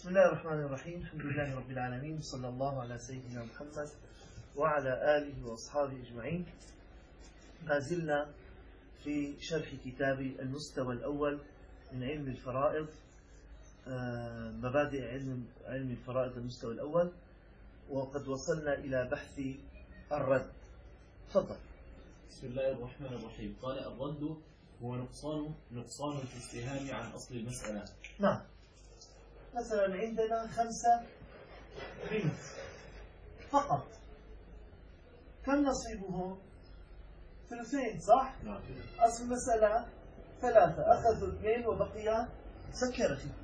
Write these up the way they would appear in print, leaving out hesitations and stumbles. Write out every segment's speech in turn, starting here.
بسم الله الرحمن الرحيم. الحمد لله رب العالمين، صلى الله على سيدنا محمد وعلى آله وأصحابه أجمعين. ما زلنا في شرح كتاب المستوى الأول من علم الفرائض، مبادئ علم الفرائض المستوى الأول، وقد وصلنا إلى بحث الرد. تفضل. بسم الله الرحمن الرحيم. قال: الرد هو نقصان في السهام عن أصل المسألة. نعم، مثلا عندنا 5 بنت فقط، كم نصيبهم؟ 2 صح؟ نعم. أصل المسألة 3، أخذوا 2 وبقي سكر أخي،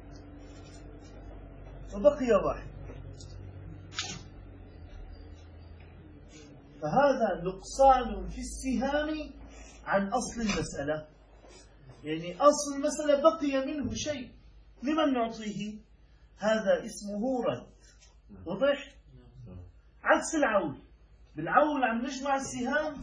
وبقي 1. فهذا نقصان في السهام عن أصل المسألة، يعني أصل المسألة بقي منه شيء، لمن نعطيه؟ هذا اسمه رد. واضح؟ عكس العول. بالعول عم نجمع السهام،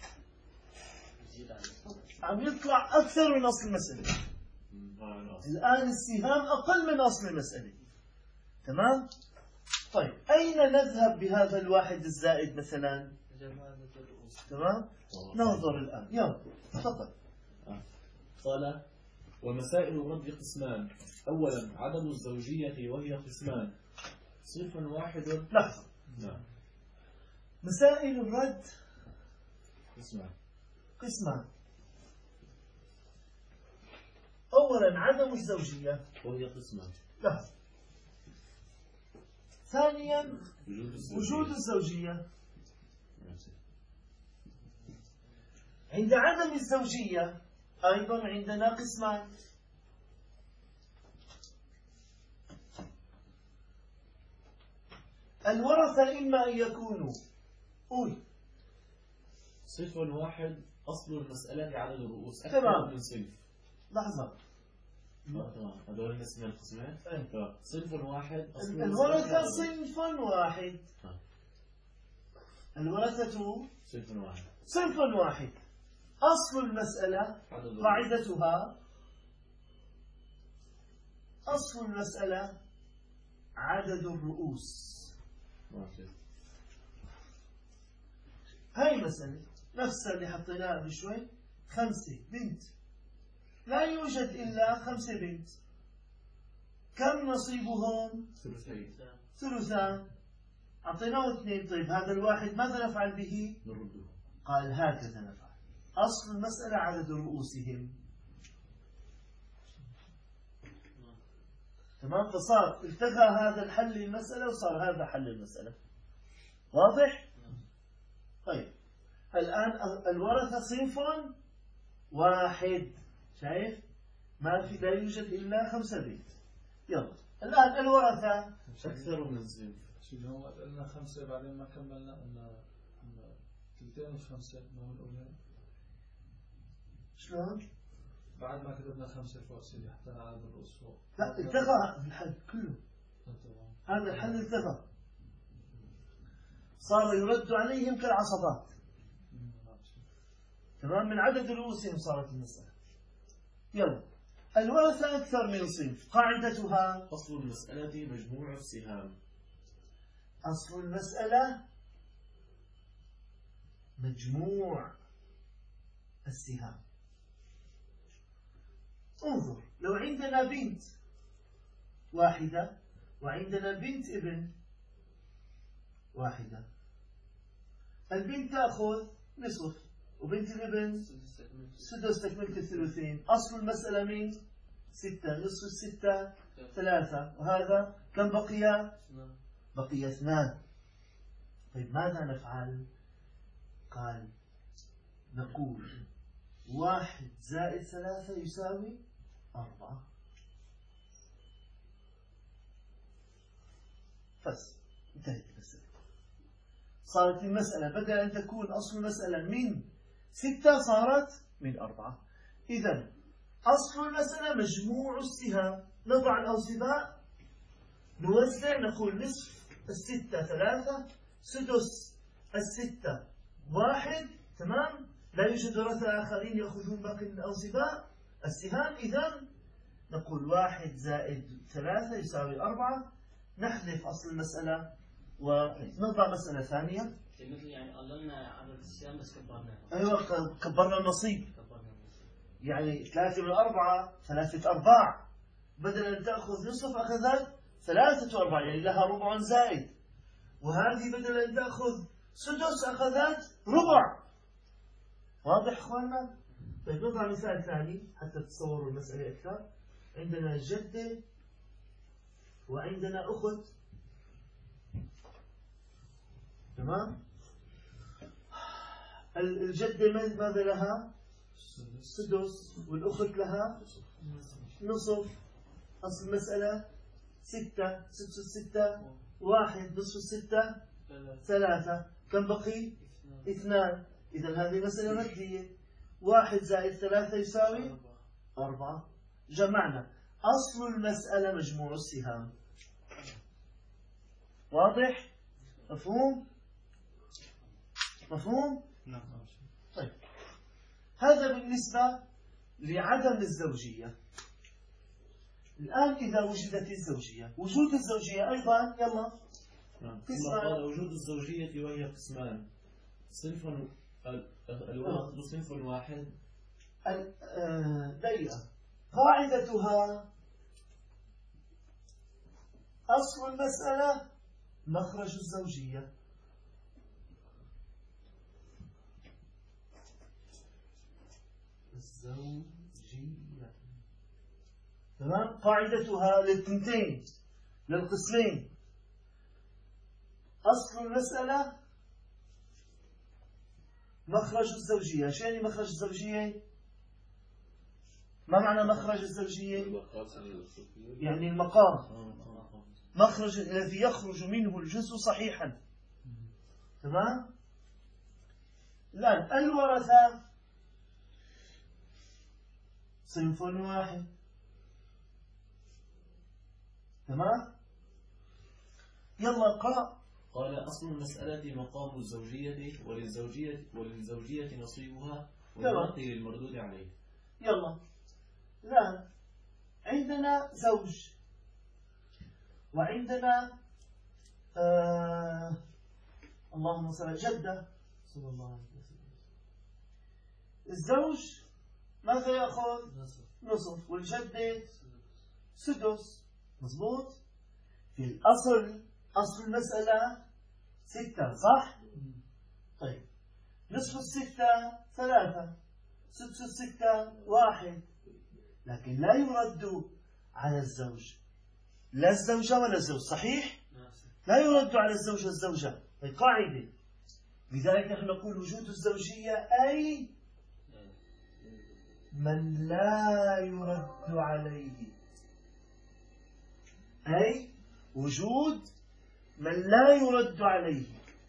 عم يطلع أكثر من أصل المسألة. الآن السهام أقل من أصل المسألة. تمام؟ طيب، أين نذهب بهذا الواحد الزائد مثلا؟ تمام؟ ننظر الآن. يلا تفضل. قال: ومسائل الرد قسمان. أولا عدم الزوجية وهي قسمان، صنف واحد. لحظة. نعم. مسائل الرد قسمان. أولا عدم الزوجية وهي قسمان. لحظة. ثانيا وجود الزوجية. عند عدم الزوجية أيضا عندنا قسمان. الورثة إما أن يكونوا صنف واحد، أصل المسألة عدد الرؤوس تمام. أكثر من صنف. لحظة. تمام. هذول الاسم القسمين. صنف واحد، أصل الورثة صنف واحد. الورثة صنف واحد. أصل المسألة قاعدتها، أصل المسألة عدد الرؤوس. هاي مسألة نفسها اللي حطيناها قبل شوي، 5 بنت، لا يوجد إلا 5 بنت. كم نصيبهم؟ ثلثان. أعطيناه 2. طيب هذا الواحد ماذا نفعل به؟ نرده. قال هكذا نفعل. أصل المسألة عدد رؤوسهم. تمام. فصار التغى هذا الحل للمسألة وصار هذا حل المسألة. واضح؟ طيب الآن الورثة صنف واحد. شايف؟ ما في، لا يوجد إلا 5 بنت. يلا الآن الورثة أكثر من صنف. شو هو قلنا 5 بعدين ما كملنا، قلنا 2 و5 ما هو الأولى. شلون؟ بعد ما كتبنا 5 فوق سيدي حطينا عدد الرؤوس فوق. لا، التغى الحل كله. هذا الحل التغى، صار يرد عليهم كالعصبات. تمام. من عدد رؤوسهم صارت المسألة. يلا الورثة أكثر من صنف، قاعدتها أصل المسألة مجموع السهام. أصل المسألة مجموع السهام. انظر، لو عندنا بنت واحدة وعندنا بنت ابن واحدة، البنت تأخذ نصف وبنت الابن سدس تكملة الثلثين. أصل المسألة من 6، نصف 6 3، وهذا كم بقي؟ بقي 2. طيب ماذا نفعل؟ قال نقول 1 زائد 3 يساوي 4. بس انتهت المسألة. صارت المسألة بدل أن تكون أصل المسألة من 6 صارت من 4. إذن أصل المسألة مجموع السهام. نضع الأوسباء، نوزع، نقول نصف 6 3، سدس 6 1. تمام. لا يوجد ورثة آخرين يأخذون باقي الأوسباء السهام. إذن نقول 1 زائد 3 يساوي 4. نحذف أصل المسألة ونضع مسألة ثانية. مثل يعني قللنا عدد الصيام بس كبرناه. أيوة كبرنا النصيب. كبرنا النصيب. يعني 3 من 4 3 أرباع، بدل أن تأخذ نصف أخذت 3 أرباع، يعني لها ربع زائد. وهذه بدل أن تأخذ سدس أخذت ربع. واضح إخواننا؟ طيب نضع مثال ثاني حتى تتصوروا المسألة أكثر. عندنا جدة وعندنا أخت، تمام؟ الجدة ماذا لها؟ سدس، والأخت لها نصف. أصل المسألة 6، سدس 6، 1 نصف 6 3. كم بقي؟ 2. إذا هذه مسألة ردية. 1 زائد 3 يساوي 4. جمعنا. أصل المسألة مجموع السهام. واضح؟ مفهوم؟ مفهوم؟ نعم. طيب هذا بالنسبة لعدم الزوجية. الآن إذا وجدت الزوجية، وجود الزوجية أيضا يلا ثم قال وجود الزوجية وهي قسمان: صنف الورثة صنف واحد. دقيقة. قاعدتها أصل المسألة مخرج الزوجية. الزوجية، تمام؟ قاعدتها للثنتين للقسمين. أصل المسألة مخرج الزوجية. شو يعني مخرج الزوجية؟ ما معنى مخرج الزوجية؟ يعني المقام، مخرج الذي يخرج منه الجزء صحيحا. تمام؟ الآن الورثة صنف واحد. تمام؟ يلا اقرأ. قال: أصل المسألة مقام الزوجية، وللزوجية نصيبها، والباقي للمردود عليه. يلا الآن عندنا زوج وعندنا اللهم صل على جدة صلى الله عليه وسلم. الزوج ماذا يأخذ؟ نصف، والجدة سدس. مضبوط؟ في الأصل أصل المسألة 6 صح؟ طيب نصف 6 3، سدس 6 1. لكن لا يرد على الزوج، لا الزوجة ولا الزوج، صحيح؟ لا يرد على الزوج والزوجة، هي قاعدة. لذلك نحن نقول وجود الزوجية أي من لا يرد عليه، أي وجود من لا يرد عليه.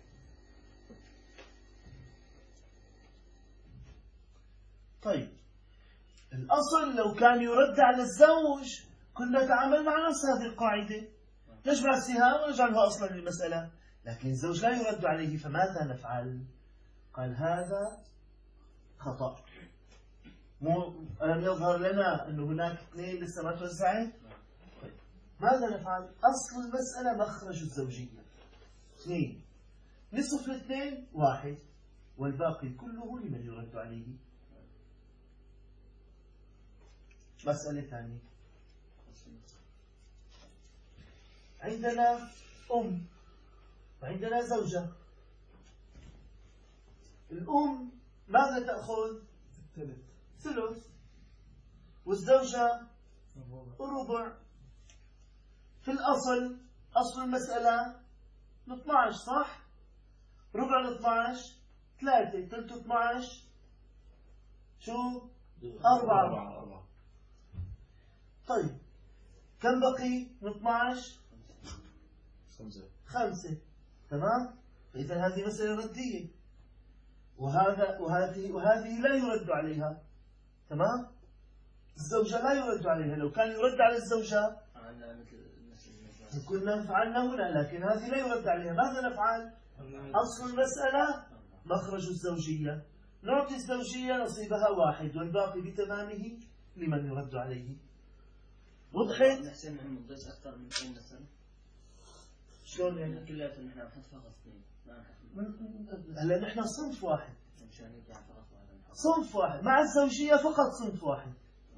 طيب الأصل لو كان يرد على الزوج كنا نتعامل مع نفس هذه القاعدة، نجمع السهام ونجعلها أصلا للمسألة. لكن الزوج لا يرد عليه، فماذا نفعل؟ قال هذا خطأ. ألم يظهر لنا أن هناك 2 لسه ما توزعت؟ ماذا نفعل؟ أصل المسألة مخرج الزوجية 2، نصف 2 1، والباقي كله لمن يرد عليه. مسألة ثانية، عندنا أم وعندنا زوجة. الأم ماذا تأخذ؟ ثلث، والزوجة ربع. في الأصل أصل المسألة 12 صح؟ ربع 12 3، ثلث 12 شو؟ 4. طيب كم بقي من 12؟ 5. تمام؟ فإذا هذه مسألة ردية، وهذه لا يرد عليها. تمام؟ الزوجة لا يرد عليها. لو كان يرد على الزوجة كنا فعلنا هنا، لكن هذه لا يرد عليها. ماذا نفعل؟ أصل المسألة مخرج الزوجية، نعطي الزوجية نصيبها 1 والباقي بتمامه لمن يرد عليه. وضحت؟ نحسن نحن نضيف أكثر من 2 مثلا. شلون يعني؟ كلياتنا نحن نحط فقط 2. ما نحط. هلا نحن صنف واحد. مشان هيك يعني فقط واحد نحط. صنف واحد مع الزوجية فقط صنف واحد.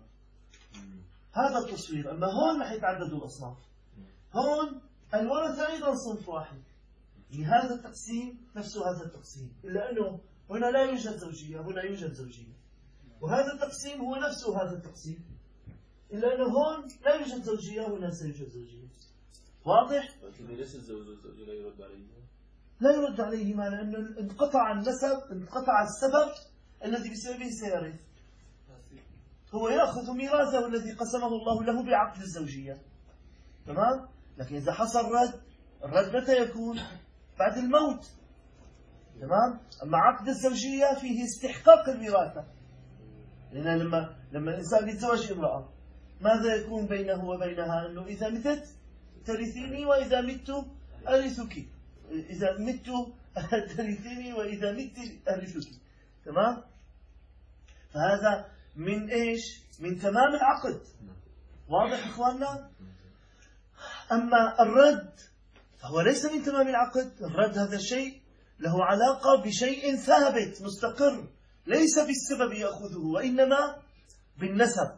هذا التصوير. أما هون رح يتعددوا الأصناف. هون الورثة أيضا صنف واحد. يعني هذا التقسيم نفسه هذا التقسيم، إلا أنه هنا لا يوجد زوجية، هنا يوجد زوجية. وهذا التقسيم هو نفسه هذا التقسيم، إلا أنه هون لا يوجد زوجية، هنا سيوجد زوجية. واضح؟ ليش الزوج والزوجة لا يرد عليه؟ لا يرد عليهما لأنه انقطع النسب، انقطع السبب الذي بسببه سيرث. هو يأخذ ميراثه الذي قسمه الله له بعقد الزوجية. تمام؟ لكن إذا حصل رد، الرد متى يكون؟ بعد الموت. تمام؟ أما عقد الزوجية فيه استحقاق الوراثة. لأن لما الإنسان يتزوج امرأة ماذا يكون بينه وبينها؟ أنه إذا متت ترثيني وإذا مت أرثك، إذا مت ترثيني وإذا مت أرثك. تمام؟ فهذا من إيش؟ من تمام العقد. واضح إخواننا؟ أما الرد فهو ليس من تمام العقد. الرد هذا الشيء له علاقة بشيء ثابت مستقر، ليس بالسبب يأخذه وإنما بالنسب.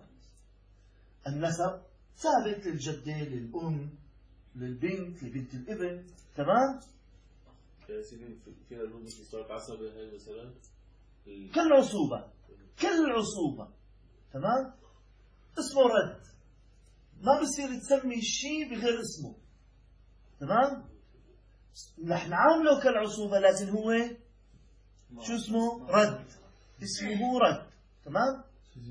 النسب ثابت للجدة، للأم، للبنت، لبنت الابن. تمام؟ يا سيدي فينا نقول مثل صورة عصبة هاي مثلا كالعصوبة، كالعصوبة. تمام؟ اسمه رد، ما بصير تسمي الشيء بغير اسمه. تمام؟ نحن عامله كالعصوبة لكن هو شو اسمه؟ رد. اسمه رد. تمام؟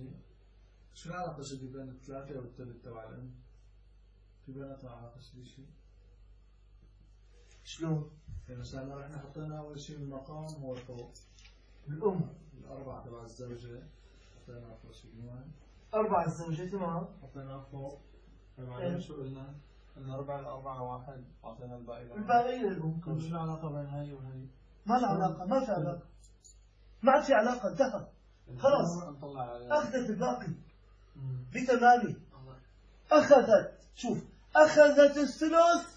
شو العلاقة سيدي بين الثلاثة والثالث تبع الأم؟ في بيناتهم علاقة سيدي شيء؟ شلون؟ يعني مثلا احنا حطينا أول شيء المقام هو الفوق. الأم. الأربعة تبع الزوجة حطينا فوق شيء. 4 الزوجة. تمام؟ حطينا فوق. بعدين شو قلنا؟ قلنا 4 واحد أعطينا الباقي للأم. طيب شو العلاقة بين هاي وهاي؟ ما له علاقة، ما في علاقة، ما عاد في علاقة، انتهى خلاص. أخذت الباقي بتمامه. أخذت، شوف، أخذت الثلث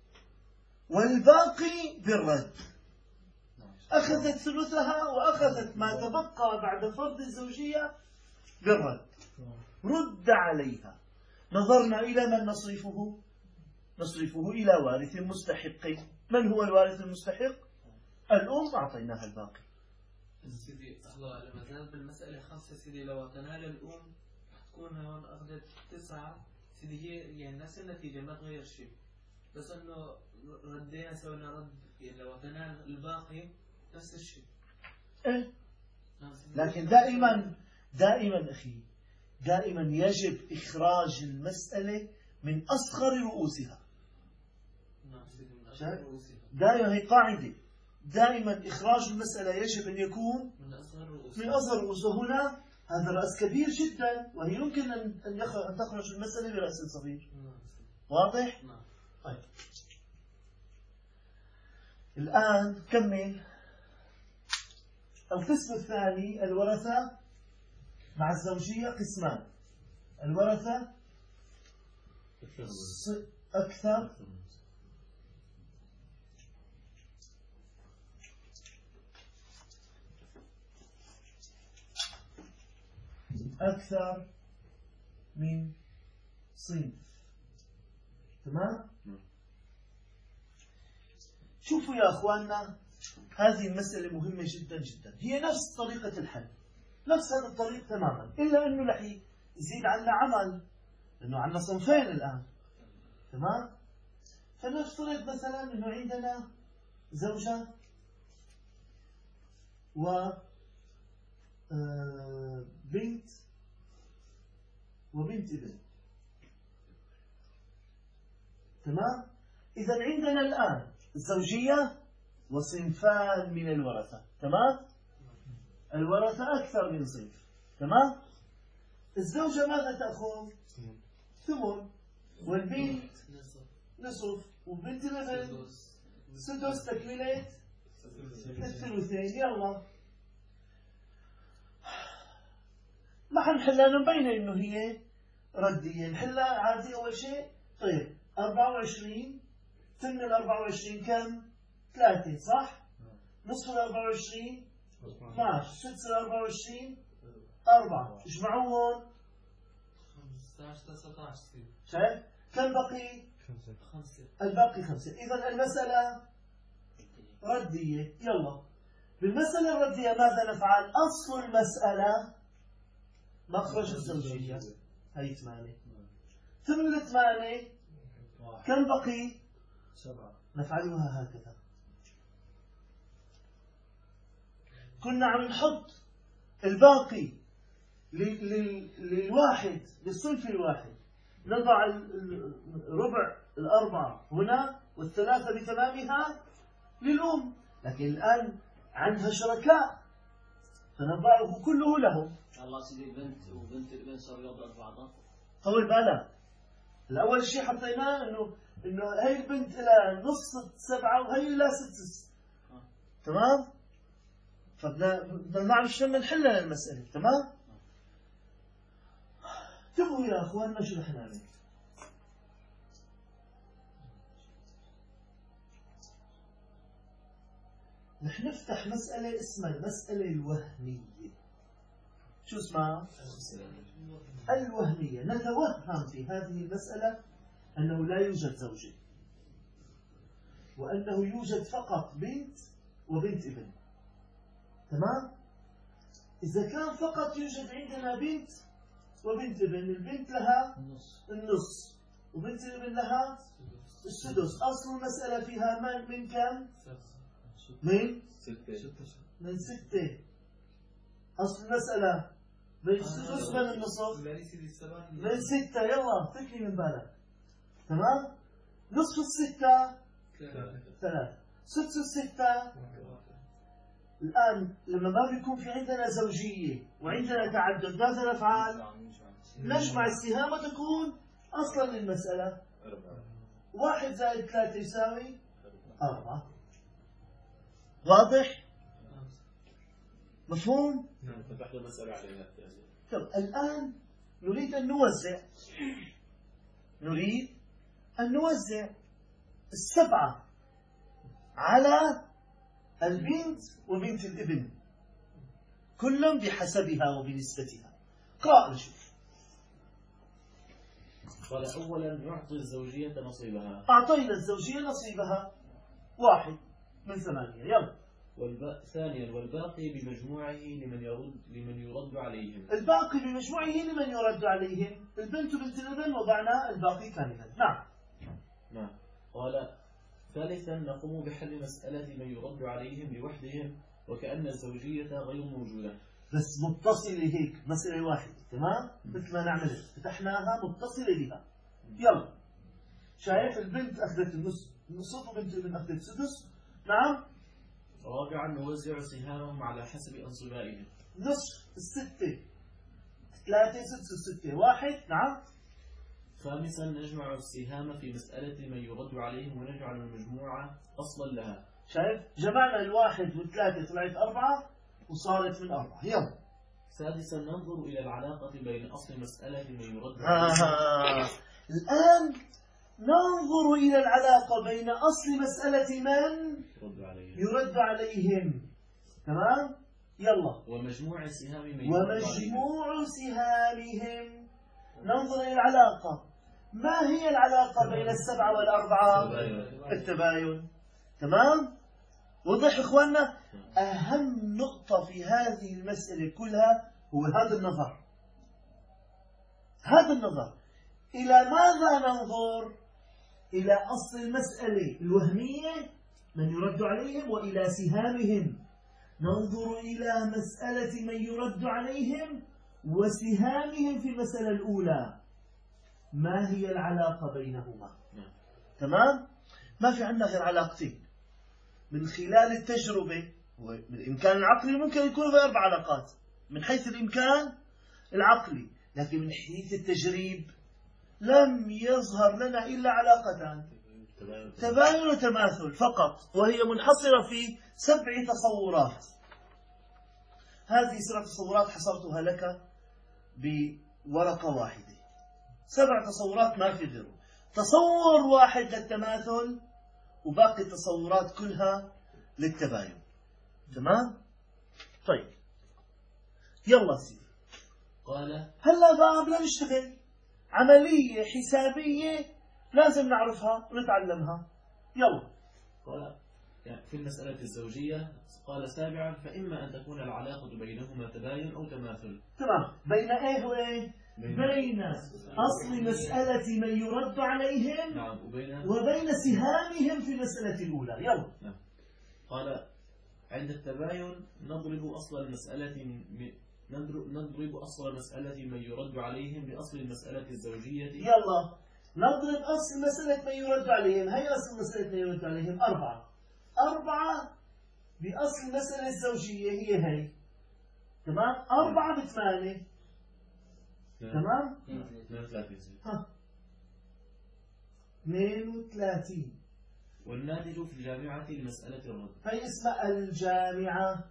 والباقي بالرد. أخذت ثلثها وأخذت ما تبقى بعد فرض الزوجية بالرد. رد عليها. نظرنا إلى من نصرفه؟ نصرفه إلى وارث مستحق. من هو الوارث المستحق؟ الأم. أعطيناها الباقي. سيدي هلا لما كانت بالمسألة 5 سيدي لو تنال الأم تكون هون أخذت 9 سيدي، هي يعني نفس النتيجة ما تغير شيء، بس إنه ردينا سوينا رد يعني لو تنال الباقي نفس الشيء. إيه؟ لكن دائما أخي، دائما يجب إخراج المسألة من أصغر رؤوسها. نعم سيدي من أصغر رؤوسها. دائما هي قاعدة، دائما إخراج المسألة يجب أن يكون من أصغر رؤوسها. وهنا هذا رأس كبير جدا، وهي يمكن أن تخرج المسألة برأس صغير. واضح؟ نعم. طيب الآن كمل. القسم الثاني الورثة مع الزوجية. قسمان: الورثة أكثر من صنف. تمام؟ شوفوا يا أخواننا، هذه المسألة مهمة جدا جدا. هي نفس طريقة الحل، نفس هذا الطريق تماما، إلا أنه رح يزيد عنا عمل، لأنه عنا صنفين الآن. تمام؟ فنفترض مثلا أنه عندنا زوجة وبنت ابن. تمام؟ إذا عندنا الآن الزوجية وصنفان من الورثة. تمام؟ الورثة أكثر من صنف. تمام؟ الزوجة ماذا تأخذ؟ ثمن، والبنت نصف، وبنت الابن سدس تكملة الثلثين. يلا ما حنحلها، نبين إنه هي ردية نحلها عادي أول شيء. طيب 24 ثمن 24 كم؟ 3 صح؟ نصف 24 12 6 24 4 اجمعوهم 15 19 شايف؟ كم بقي؟ 5. الباقي 5. إذا المسألة ردية. يلا بالمسألة الردية ماذا نفعل؟ أصل المسألة مخرج الزوجية هي 8 ثمن 8 كم بقي؟ 7. نفعلها هكذا. كنا عم نحط الباقي للواحد للصنف الواحد، نضع الربع الأربعة هنا والثلاثة بتمامها للأم، لكن الآن عندها شركاء فنضعه كله لهم. الله سيدي بنت وبنت الابن صاروا يضربوا بعضها. طول بالك، الأول شيء حطيناه إنه هي البنت لها نص 7 وهي لها 6. تمام؟ فبدنا نعرف شلون نحلها المسألة. تمام؟ انتبهوا يا أخواننا شو رح نعمل. رح نفتح مسألة اسمها المسألة الوهمية. شو اسمها؟ الوهمية. نتوهم في هذه المسألة أنه لا يوجد زوجين، وأنه يوجد فقط بنت وبنت ابن. تمام؟ إذا كان فقط يوجد عندنا بنت وبنت ابن، البنت لها النص وبنت الابن لها السدس. أصل المسألة فيها من كم؟ من 6. أصل المسألة من السدس من النصف من 6. يلا فكري من بالك. تمام؟ نصف 6 3 سدس 6. الآن لما ما بيكون في عندنا زوجية وعندنا تعدد ماذا نفعل؟ نجمع السهام وتكون أصلا للمسألة 1 زائد 3 يساوي 4. واضح؟ مفهوم؟ نعم. فتحنا مسألة عليها. طب الآن نريد أن نوزع. نريد أن نوزع 7 على البنت وبنت الابن، كل بحسبها وبنسبتها. قال شوف. قال أولا نعطي الزوجية نصيبها. أعطينا الزوجية نصيبها 1 من 8. يلا. ثانيا والباقي بمجموعه لمن يرد عليهم. الباقي بمجموعه لمن يرد عليهم. البنت وبنت الابن وضعنا الباقي كاملا. نعم. نعم. قال ثالثا نقوم بحل مسألة من يرد عليهم لوحدهم وكأن الزوجية غير موجودة. بس متصلة هيك مسألة واحدة. تمام؟ مثل ما نعمل فتحناها متصلة بها. يلا. شايف البنت أخذت النصف وبنت الابن أخذت السدس. نعم. رابعا نوزع سهامهم على حسب أنصبائهم. نصف 6 3 6 6 1. نعم. خامسا نجمع السهام في مسألة من يرد عليهم ونجعل المجموعة أصلا لها. شايف؟ جمعنا 1 و3 طلعت 4 وصارت من 4. يلا. سادسا ننظر إلى العلاقة بين أصل مسألة من يرد عليهم. الآن ننظر إلى العلاقة بين أصل مسألة من يرد عليهم. تمام؟ يلا. ومجموع سهام من ومجموع سهامهم. ننظر إلى العلاقة. ما هي العلاقة بين 7 و4؟ التباين. تمام؟ وضح إخواننا. أهم نقطة في هذه المسألة كلها هو هذا النظر. هذا النظر. إلى ماذا ننظر؟ إلى أصل المسألة الوهمية من يرد عليهم وإلى سهامهم. ننظر إلى مسألة من يرد عليهم وسهامهم في المسألة الأولى. ما هي العلاقة بينهما؟ تمام؟ ما في عندنا غير علاقتين. من خلال التجربة من الإمكان العقلي ممكن يكون في 4 علاقات من حيث الإمكان العقلي، لكن من حيث التجريب لم يظهر لنا إلا علاقتان، تباين وتماثل فقط، وهي منحصرة في 7 تصورات. هذه 7 تصورات حصرتها لك بورقة واحدة. 7 تصورات ما في غيره. تصور واحد للتماثل وباقي التصورات كلها للتباين. تمام؟ طيب يلا سيدي، قال هلا بقى بدنا نشتغل عملية حسابية لازم نعرفها ونتعلمها. يلا. قال يعني في المسألة الزوجية قال سابعا فإما أن تكون العلاقة بينهما تباين أو تماثل. تمام. بين ايه وايه؟ بين أصل مسألة من يرد عليهم نعم وبين سهامهم في المسألة الأولى. يلا. نعم. قال عند التباين نضرب أصل المسألة من يرد عليهم بأصل المسألة الزوجية. يلا نضرب أصل مسألة من يرد عليهم. هي أصل مسألة من يرد عليهم 4 بأصل المسألة الزوجية هي هي. تمام. 4 ب8. تمام. 32. والناتج في الجامعة لمسألة الرد. هي اسمها الجامعة.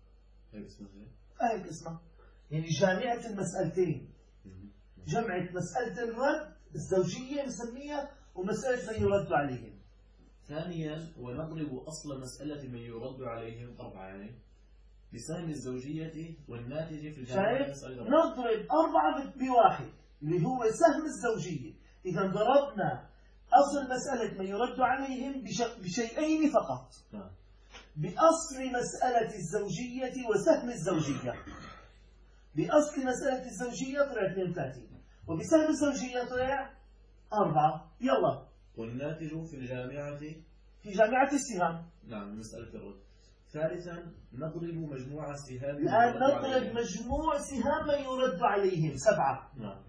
هيك اسمها يعني جامعة المسألتين. جمعت مسألة الرد الزوجية نسميها ومسألة من يرد عليهم. ثانيا ونضرب أصل مسألة من يرد عليهم 4 يعني بسهم الزوجية والناتج في الجامعة. نضرب 4 ب1 اللي هو سهم الزوجية. إذا ضربنا أصل مسألة من يرد عليهم بشيئين فقط. بأصل مسألة الزوجية وسهم الزوجية. بأصل مسألة الزوجية طلع 32 وبسهم الزوجية طلع 4. يلا. والناتج في الجامعة في جامعة السهام. نعم مسألة الرد. ثالثا نضرب مجموع السهام. الآن نضرب مجموع سهام من يرد عليهم 7. نعم.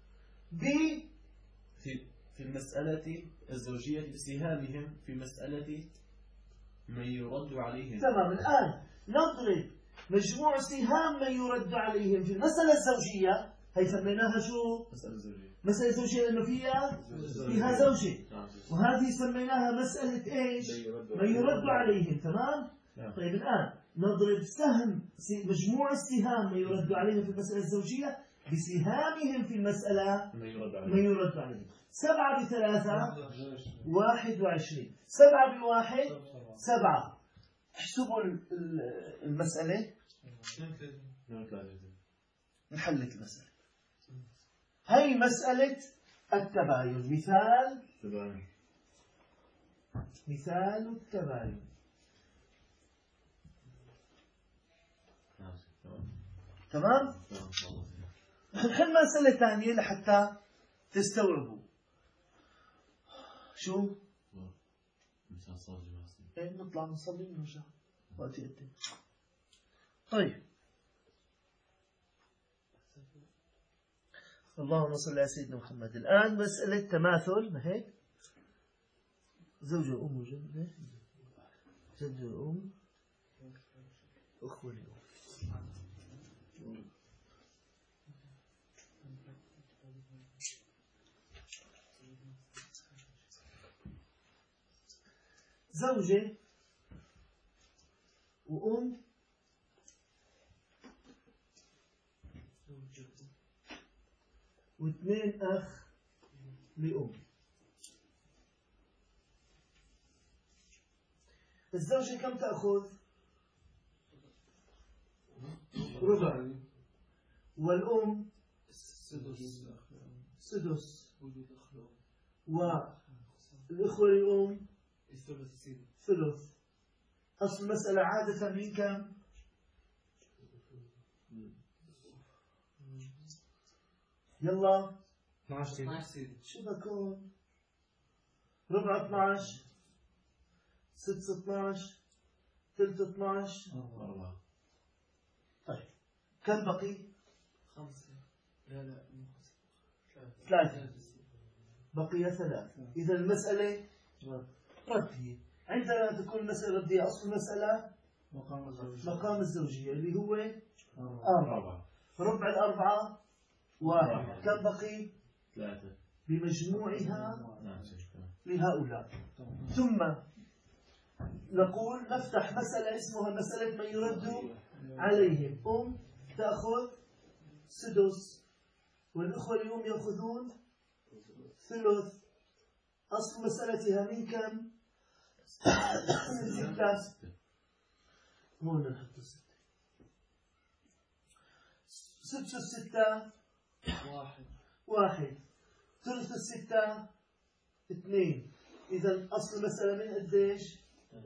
في المسألة الزوجية بسهامهم في مسألة من يرد عليهم. تمام. الآن نضرب مجموع سهام من يرد عليهم في المسألة الزوجية. هي سميناها شو؟ مسألة زوجية. مسألة زوجية لأنه فيها زوجة. وهذه سميناها مسألة إيش؟ من يرد عليهم. تمام؟ طيب الآن نضرب سهم مجموع السهام من يرد عليهم في المسألة الزوجية بسهامهم في المسألة من يرد عليهم. 7 ب3 21. 7 ب1 7. احسبوا المسألة. نحلت المسألة. هي مسألة التباين. مثال التباين. تمام. نحل مسألة ثانية لحتى تستوعبوا. شو؟ نطلع نصلي ونرجع وقت يقدم. طيب اللهم صل على سيدنا محمد. الآن مسألة تماثل. ما هيك؟ زوج وأم وجد، جد وأم، أخوة الأم. زوجة وأم واثنين أخ لأم. الزوجة كم تأخذ؟ ربع. والأم سدس. والإخوة الأم ثلث. أصل المسألة عادة من كم؟ يلا 12. شو بكون؟ ربع 12 6 12 ثلث 12 4. طيب كم بقي؟ 5. لا 3. بقي 3. إذا المسألة ردية. عندنا تكون المسألة ردية أصل المسألة مقام الزوجية اللي هو 4. ربع 4 1. كم بقي؟ 3 بمجموعها لهؤلاء. ثم نقول نفتح مسألة اسمها مسألة من يرد عليهم. أم تأخذ سدس والأخوة اليوم يأخذون ثلث. أصل مسألتها من كم؟ 6. هون نحط 6. سدس 6 1. ثلث 6 2. إذا أصل المسألة من قديش؟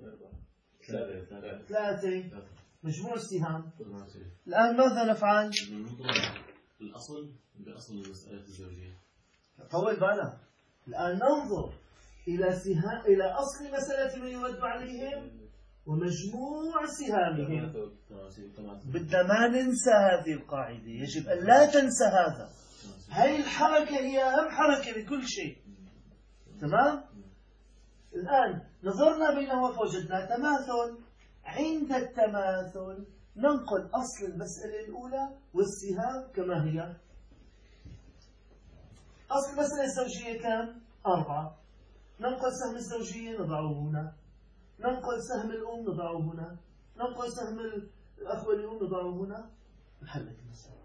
3. مجموع السهام. الآن ماذا نفعل؟ الأصل بأصل المسألة الزوجية. طول بالك. الآن ننظر إلى أصل مسألة من يرد عليهم ومجموع سهامهم. بدنا ما ننسى هذه القاعدة، يجب أن لا تنسى هذا. هاي الحركة هي أهم حركة لكل شيء. تمام؟ الآن نظرنا بينهما فوجدنا تماثل. عند التماثل ننقل أصل المسألة الأولى والسهام كما هي. أصل المسألة الزوجية كم؟ 4. ننقل سهم الزوجية نضعه هنا، ننقل سهم الأم نضعه هنا، ننقل سهم الأخ والأم نضعه هنا. نحلت المسألة.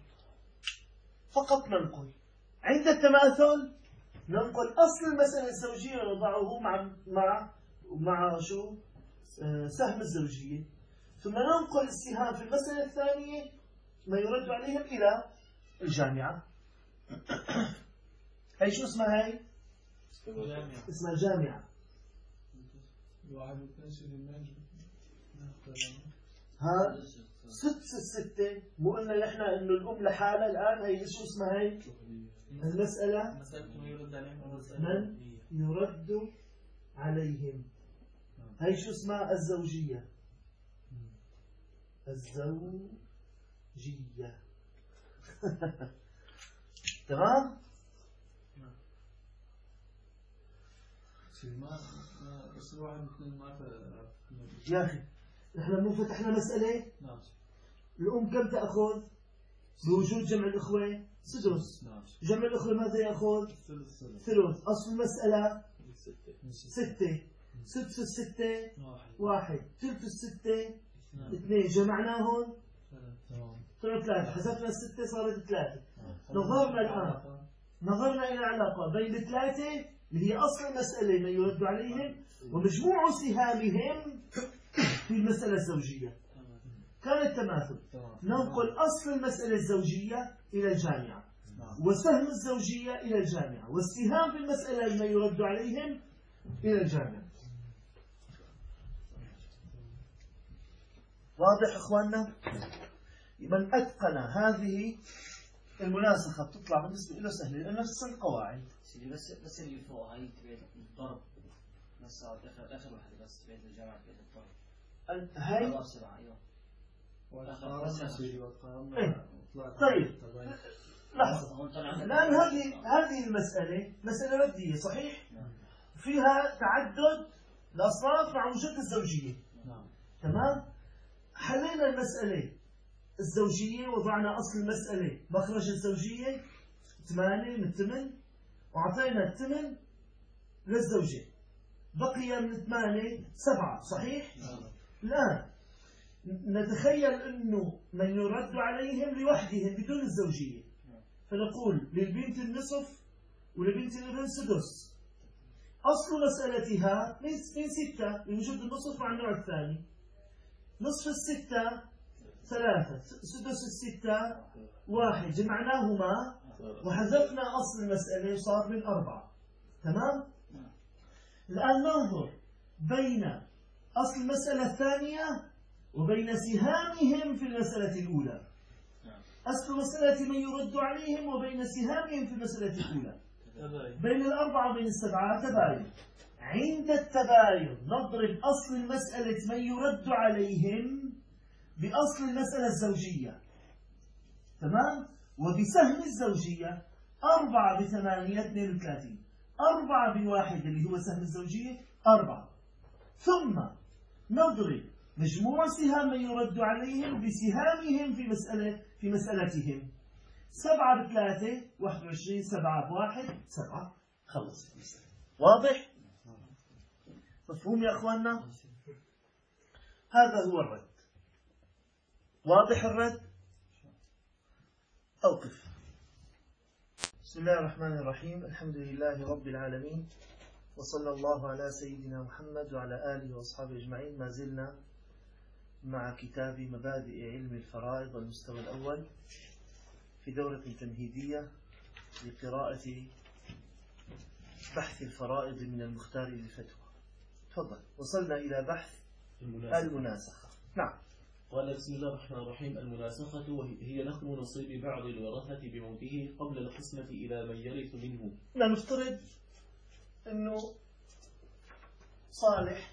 فقط ننقل. عند التماثل ننقل أصل المسألة الزوجية ونضعه مع شو؟ سهم الزوجية. ثم ننقل السهام في المسألة الثانية ما يرد عليهم إلى الجامعة. هي شو اسمها هي؟ اسمها الجامعة. ها 6 مو قلنا نحن انه الام لحالها. الان هي شو اسمها هي؟ المسألة من يرد عليهم. هي شو اسمها؟ الزوجية. الزوجية. تمام؟ بس الواحد مثل ما يا أخي نحن مو فتحنا مسألة. الأم كم تأخذ بوجود جمع الأخوة؟ سدس. جمع الأخوة ماذا يأخذ؟ ثلث. أصل المسألة 6. سدس 6 1. ثلث 6 2. جمعناهم طلعوا 3. حذفنا 6 صارت 3. نظرنا الآن إلى العلاقة بين 3 اللي هي أصل المسألة ما يرد عليهم ومجموع سهامهم في المسألة الزوجية. كان التماثل ننقل أصل المسألة الزوجية إلى الجامعة وسهم الزوجية إلى الجامعة والسهام في المسألة ما يرد عليهم إلى الجامعة. واضح إخواننا؟ من أتقن هذه المناسخة بتطلع بالنسبة له سهلة لأنه نفس القواعد. بس اللي فوق هاي تبعت الضرب. بس آخر واحدة بس تبعت الجامعة تبعت الضرب. هاي طيب لحظة. الآن هذه المسألة مسألة ردية صحيح؟ فيها تعدد الأصناف مع وجود الزوجية. تمام؟ حلينا المسألة الزوجية وضعنا أصل المسألة مخرج الزوجية 8 من 8 وعطينا 8 للزوجة. بقي من 8 7 صحيح؟ الآن نتخيل أنه من يرد عليهم لوحدهم بدون الزوجية، فنقول للبنت النصف ولبنت الابن سدس. أصل مسألتها من 6 بوجود النصف مع النوع الثاني. نصف 6 3. سدس 6 1. جمعناهما وحذفنا أصل المسألة صار من 4. تمام؟ الآن ننظر بين أصل المسألة الثانية وبين سهامهم في المسألة الأولى. أصل المسألة من يرد عليهم وبين سهامهم في المسألة الأولى. بين 4 وبين 7 تباين. عند التباين نضرب أصل المسألة من يرد عليهم بأصل المسألة الزوجية. تمام؟ وبسهم الزوجية 4 ب8 32. 4 ب1 اللي هو سهم الزوجية 4. ثم نضرب مجموع سهام من يرد عليهم بسهامهم في مسألتهم. 7 ب3 21. 7 ب1 7. خلص المسألة. واضح؟ مفهوم يا أخواننا؟ هذا هو الرد. واضح الرد؟ أوقف. بسم الله الرحمن الرحيم. الحمد لله رب العالمين، وصلى الله على سيدنا محمد وعلى آله وأصحابه أجمعين. ما زلنا مع كتاب مبادئ علم الفرائض والمستوى الأول في دورة تمهيدية لقراءة بحث الفرائض من المختار للفتوى. تفضل. وصلنا إلى بحث المناسخة. نعم. قال بسم الله الرحمن الرحيم: المناسخة وهي نقل نصيب بعض الورثة بموته قبل القسمة إلى من يرث منه. نفترض أنه صالح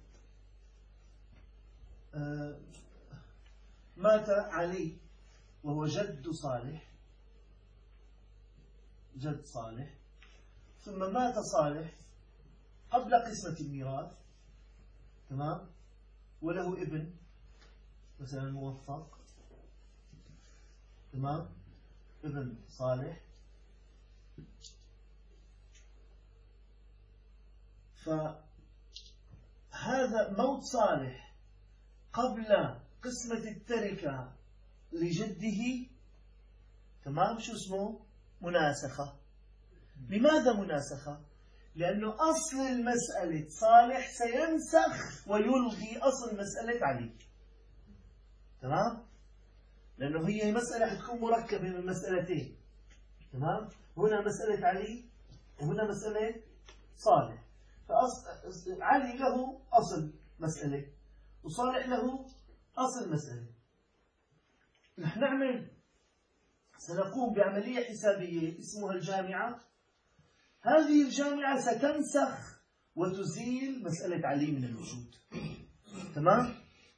مات علي وهو جد صالح، جد صالح، ثم مات صالح قبل قسمة الميراث، تمام، وله ابن مثلا موفق، تمام، ابن صالح، فهذا موت صالح قبل قسمة التركة لجده، تمام، شو اسمه؟ مناسخة. لماذا مناسخة؟ لأنه أصل المسألة صالح سينسخ ويلغي أصل مسألة علي، تمام؟ لأنه هي مسألة حتكون مركبة من مسألتين، تمام؟ هنا مسألة علي وهنا مسألة صالح. فعلي له أصل مسألة وصالح له أصل مسألة. نحن سنقوم بعملية حسابية اسمها الجامعة. هذه الجامعة ستنسخ وتزيل مسألة علي من الوجود، تمام؟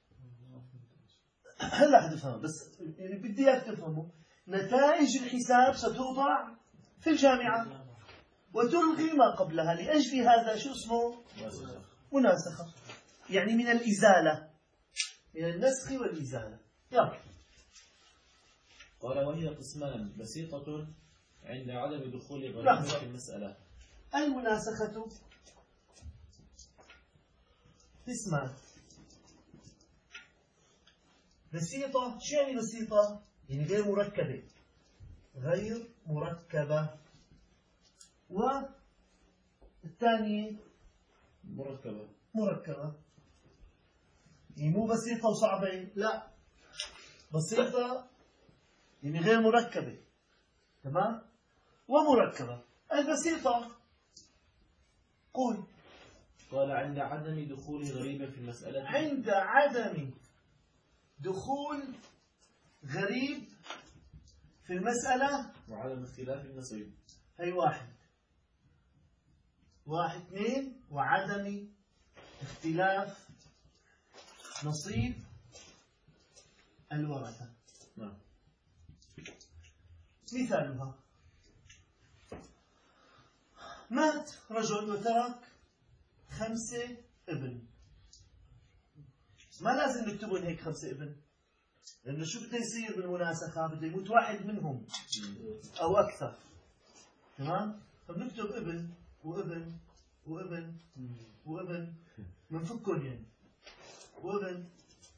هلا حتفهم، بس بدي اياك تفهموا نتائج الحساب ستوضع في الجامعة وتلغي ما قبلها. لأجل هذا شو اسمه؟ مناسخة، يعني من الإزالة، من النسخ والإزالة. يلا. قال: وهي قسمان: بسيطة عند عدم دخول غريب في المسألة. المناسخة قسمان: بسيطة. شو يعني بسيطة؟ يعني غير مركبة، غير مركبة. والثانية مركبة، مركبة. يعني مو بسيطة وصعبة، لا، بسيطة يعني غير مركبة، تمام، ومركبة. البسيطة قول. قال: عند عدم دخول غريب في المسألة. عند عدم دخول غريب في المسألة وعدم اختلاف النصيب. هي واحد، اثنين، وعدم اختلاف نصيب الورثة. نعم. مثالها: مات رجل وترك 5 ابن. ما لازم نكتبون هيك 5 ابن، لأنه شو بده يصير بالمناسخة؟ بده يموت واحد منهم أو أكثر، تمام؟ فبنكتب ابن وابن وابن وابن، منفكهم يعني، وابن،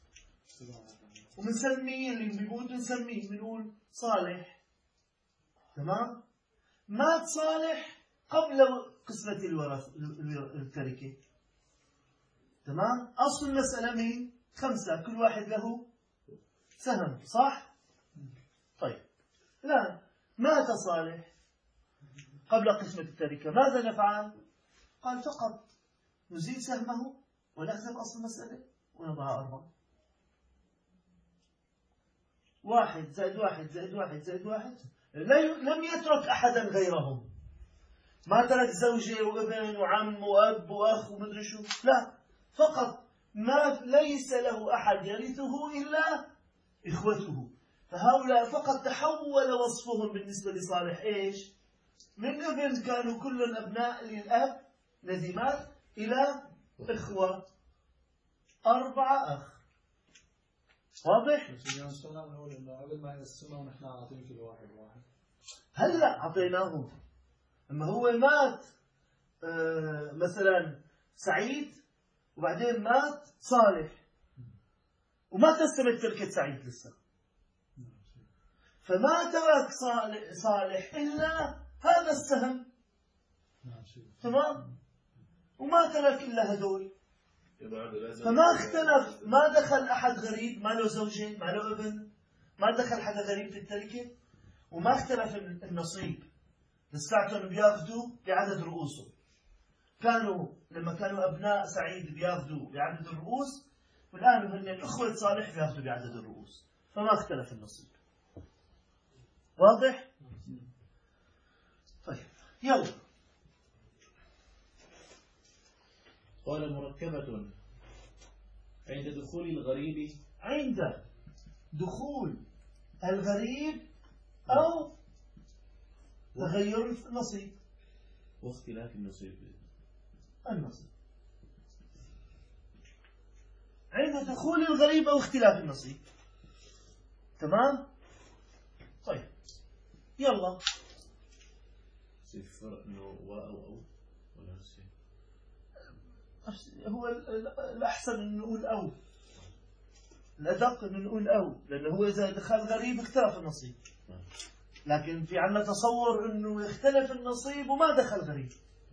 ومنسميه اللي بيموت بنسميه، بنقول صالح، تمام؟ مات صالح قبل قسمة التركة، تمام؟ أصل المسألة مين؟ 5، كل واحد له سهم، صح؟ طيب الآن مات صالح قبل قسمة التركة، ماذا نفعل؟ قال: فقط نزيل سهمه ونحذف أصل المسألة ونضعها 4. 1 زائد 1 زائد 1 زائد 1. لم يترك أحدا غيرهم، ما ترك زوجة وابن وعم وأب وأخ ومدري شو، لا، فقط ما ليس له أحد يرثه إلا إخوته. فهؤلاء فقط تحول وصفهم بالنسبة لصالح إيش؟ من ابن كانوا كل أبناء للأب الذي مات إلى إخوة 4 أخ. واضح؟ قبل ما يقسمها ونحن عاطين كل واحد واحد. هلا أعطيناهم. أما هو مات مثلا سعيد وبعدين مات صالح وما تستمر تركة سعيد لسه، فما ترك صالح إلا هذا السهم، تمام، وما ترك إلا هدول، فما اختلف، ما دخل أحد غريب، ما له زوجة، ما له ابن، ما دخل حدا غريب في التركة، وما اختلف النصيب. لساتهم بياخذوا بعدد رؤوسهم. لما كانوا أبناء سعيد بياخذوا بعدد الرؤوس، والآن هن الأخوة صالح بياخذوا بعدد الرؤوس، فما اختلف النصيب. واضح؟ طيب يلا. قال مركبة عند دخول الغريب، عند دخول الغريب أو تغير النصيب. واختلاف النصيب. عند دخول الغريب أو اختلاف النصيب. تمام؟ طيب يلا. فرق انه أو ولا شيء. هو الأحسن أن نقول أو، الأدق أن نقول أو، لأنه هو إذا دخل غريب اختلف النصيب. لكن في عنا تصور أنه يختلف النصيب وما دخل غريب.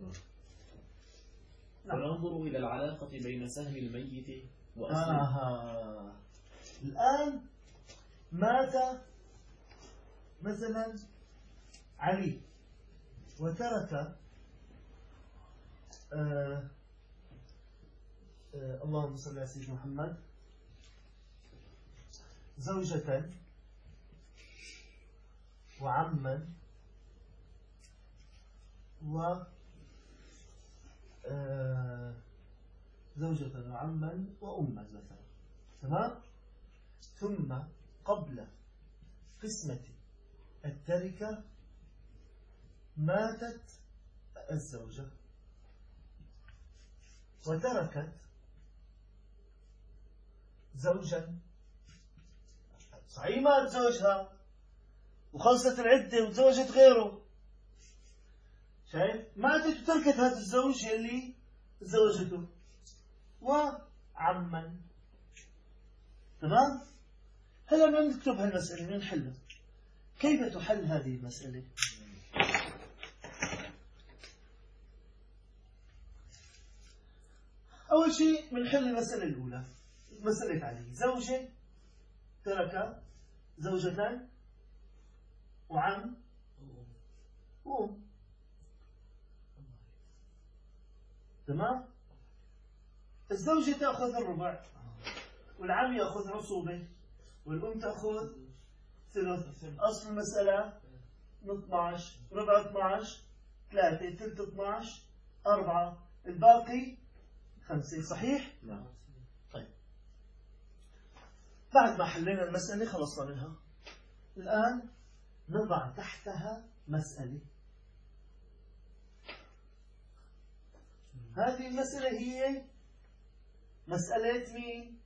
فننظر إلى العلاقة بين سهم الميت وأصله. الآن مات مثلا علي وترك اللهم صل على سيدنا محمد زوجة وعما زوجة وعما وأما مثلا. تمام؟ ثم قبل قسمة التركة ماتت الزوجة وتركت زوجا. صحيح مات زوجها وخلصت العدة وتزوجت غيره، شايف؟ ماتت وتركت هذا الزوج اللي تزوجته وعما. تمام؟ هلا بدنا نكتب هالمسألة، نحلها. كيف تحل هذه المسألة؟ أول شيء بنحل المسألة الأولى، مسألة علي. زوجة ترك زوجتان وعم وأم. تمام؟ الزوجة تأخذ الربع، والعم يأخذ عصوبة، والأم تأخذ ثلث. أصل المسألة 12، ربع 12، 3، ثلث 12، 4، الباقي 5. صحيح؟ نعم. طيب بعد ما حلينا المسألة خلصنا منها. الآن نضع تحتها مسألة. هذه المسألة هي مسألة مين؟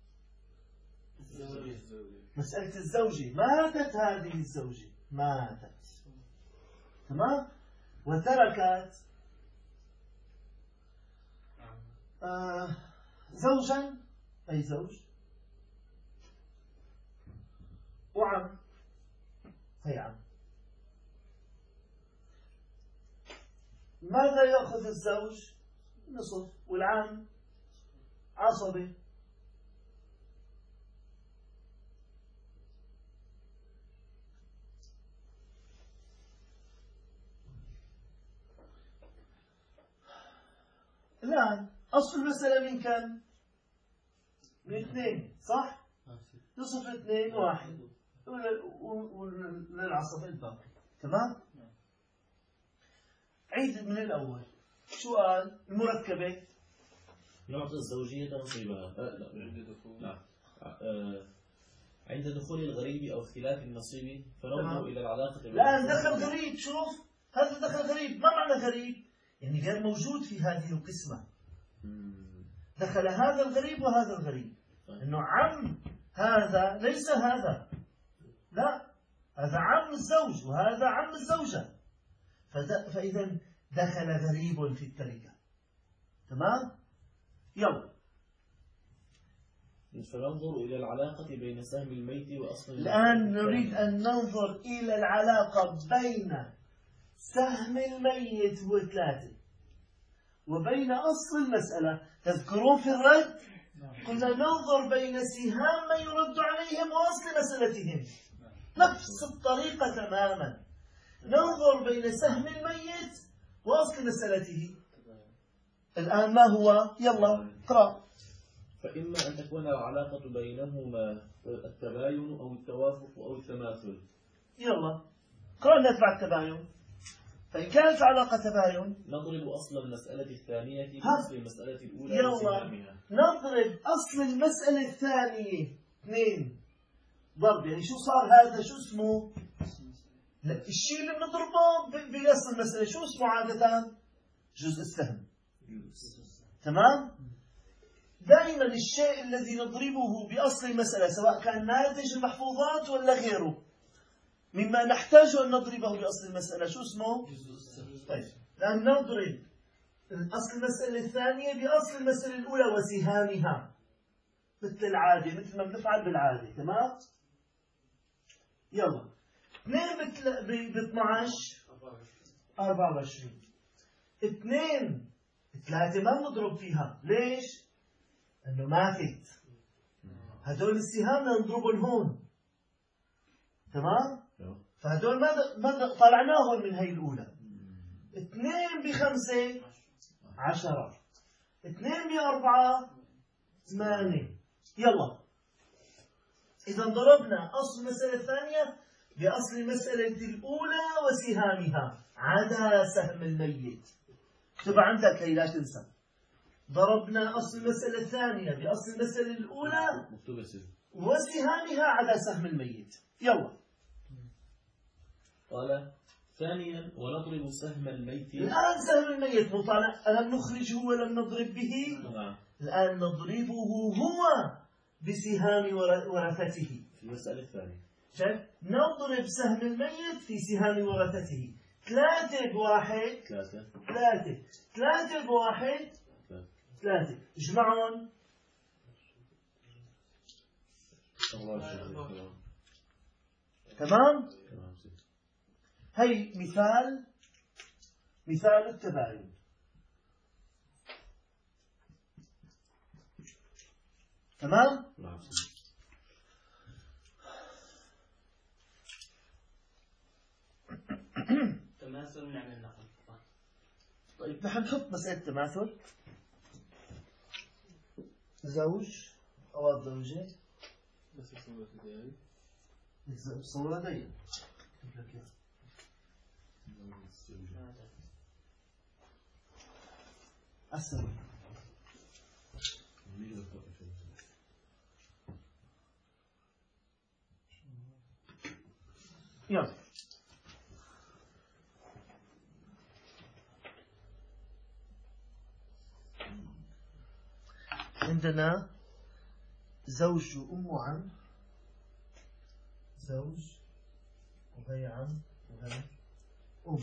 مسألة الزوجة. ماتت هذه الزوجة، ماتت. تمام؟ وتركت زوجا، أي زوج، وعم، أي عم. ماذا يأخذ الزوج؟ نصف، والعم عصبة. الآن أصل المسألة من كم؟ من 2، صح؟ نصف 2 1 وللعصبة الباقي. تمام؟ عيد من الأول. سؤال المركبة. نعطي الزوجية نصيبها. لا. عند دخول الغريب أو اختلاف النصيب فننظر إلى العلاقة. الآن دخل غريب. شوف هذا دخل غريب. ما معنى غريب؟ يعني غير موجود في هذه القسمة. دخل هذا الغريب وهذا الغريب. إنه عم هذا ليس هذا، لا، هذا عم الزوج وهذا عم الزوجة. فإذا دخل غريب في التركة. تمام؟ يلا. فننظر إلى العلاقة بين سهم الميت وأصل. الآن نريد أن ننظر إلى العلاقة بين سهم الميت هو 3 وبين أصل المسألة تذكرون في الرد قلنا ننظر بين سهام من يرد عليهم وأصل مسألتهم نفس الطريقة تماما ننظر بين سهم الميت وأصل مسألته. الآن ما هو؟ يلا اقرأ. فإما أن تكون العلاقة بينهما التباين أو التوافق أو التماثل. يلا اقرأ نتبع التباين. فإن كانت العلاقة تباين نضرب أصل المسألة الثانية بأصل المسألة الأولى يلا وسهامها. نضرب أصل المسألة الثانية 2 ضرب. يعني شو صار هذا؟ شو اسمه؟ الشيء اللي بنضربه بأصل المسألة شو اسمه عادة؟ جزء السهم. تمام؟ دائما الشيء الذي نضربه بأصل المسألة سواء كان ناتج المحفوظات ولا غيره مما نحتاج أن نضربه بأصل المسألة شو اسمه؟ طيب الآن نضرب أصل المسألة الثانية بأصل المسألة الأولى وسهامها مثل العادة مثل ما بنفعل بالعادة. تمام؟ يلا 2 ب 12 24 2 3 ما بنضرب فيها. ليش؟ انه ماتت. هدول السهام نضربهم هون. تمام؟ فهدول ما طلعناهم من هي الأولى. 2 ب5 10 2 ب4 8. يلا إذا ضربنا أصل المسألة الثانية بأصل المسألة الأولى وسهامها عدا سهم الميت. اكتب عندك هي لا تنسى. ضربنا أصل المسألة الثانية بأصل المسألة الأولى وسهامها عدا سهم الميت. يلا قال ثانيا ونضرب سهم الميت. الآن سهم الميت مطالع ألم نخرجه ولم نضرب به؟ الآن نضربه هو بسهام ورثته في المسألة الثانية. شايف؟ نضرب سهم الميت في سهام ورثته. 3 ب1 3 3 ب1 3 اجمعهم. تمام؟ هي مثال التباين. تمام؟ تماثل نعمل نقل. طيب نحن نحط مسألة تماثل. زوج أو زوجة بس الصورة دي الصورة دي أسوي يلا عندنا زوج وأم وعم. زوج وهي عم وهي أم.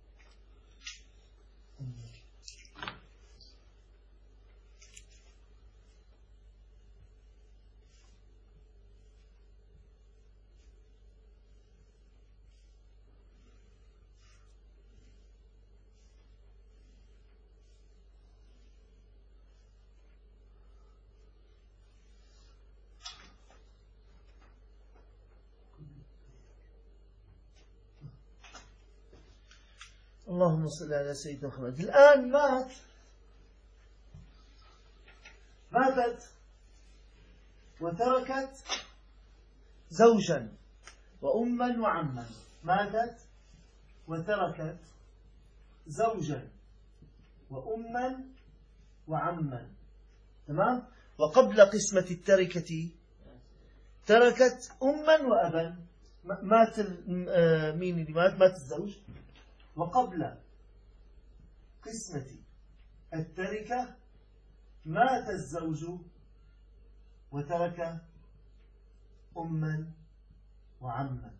اللهم صل على سيدنا محمد. الآن ماتت وتركت زوجا وأما وعما. ماتت وتركت زوجا وأما وعما. تمام؟ وقبل قسمة التركة تركت أما وأبا. مات مين اللي مات الزوج. وقبل قسمة التركة مات الزوج وترك أما وعما.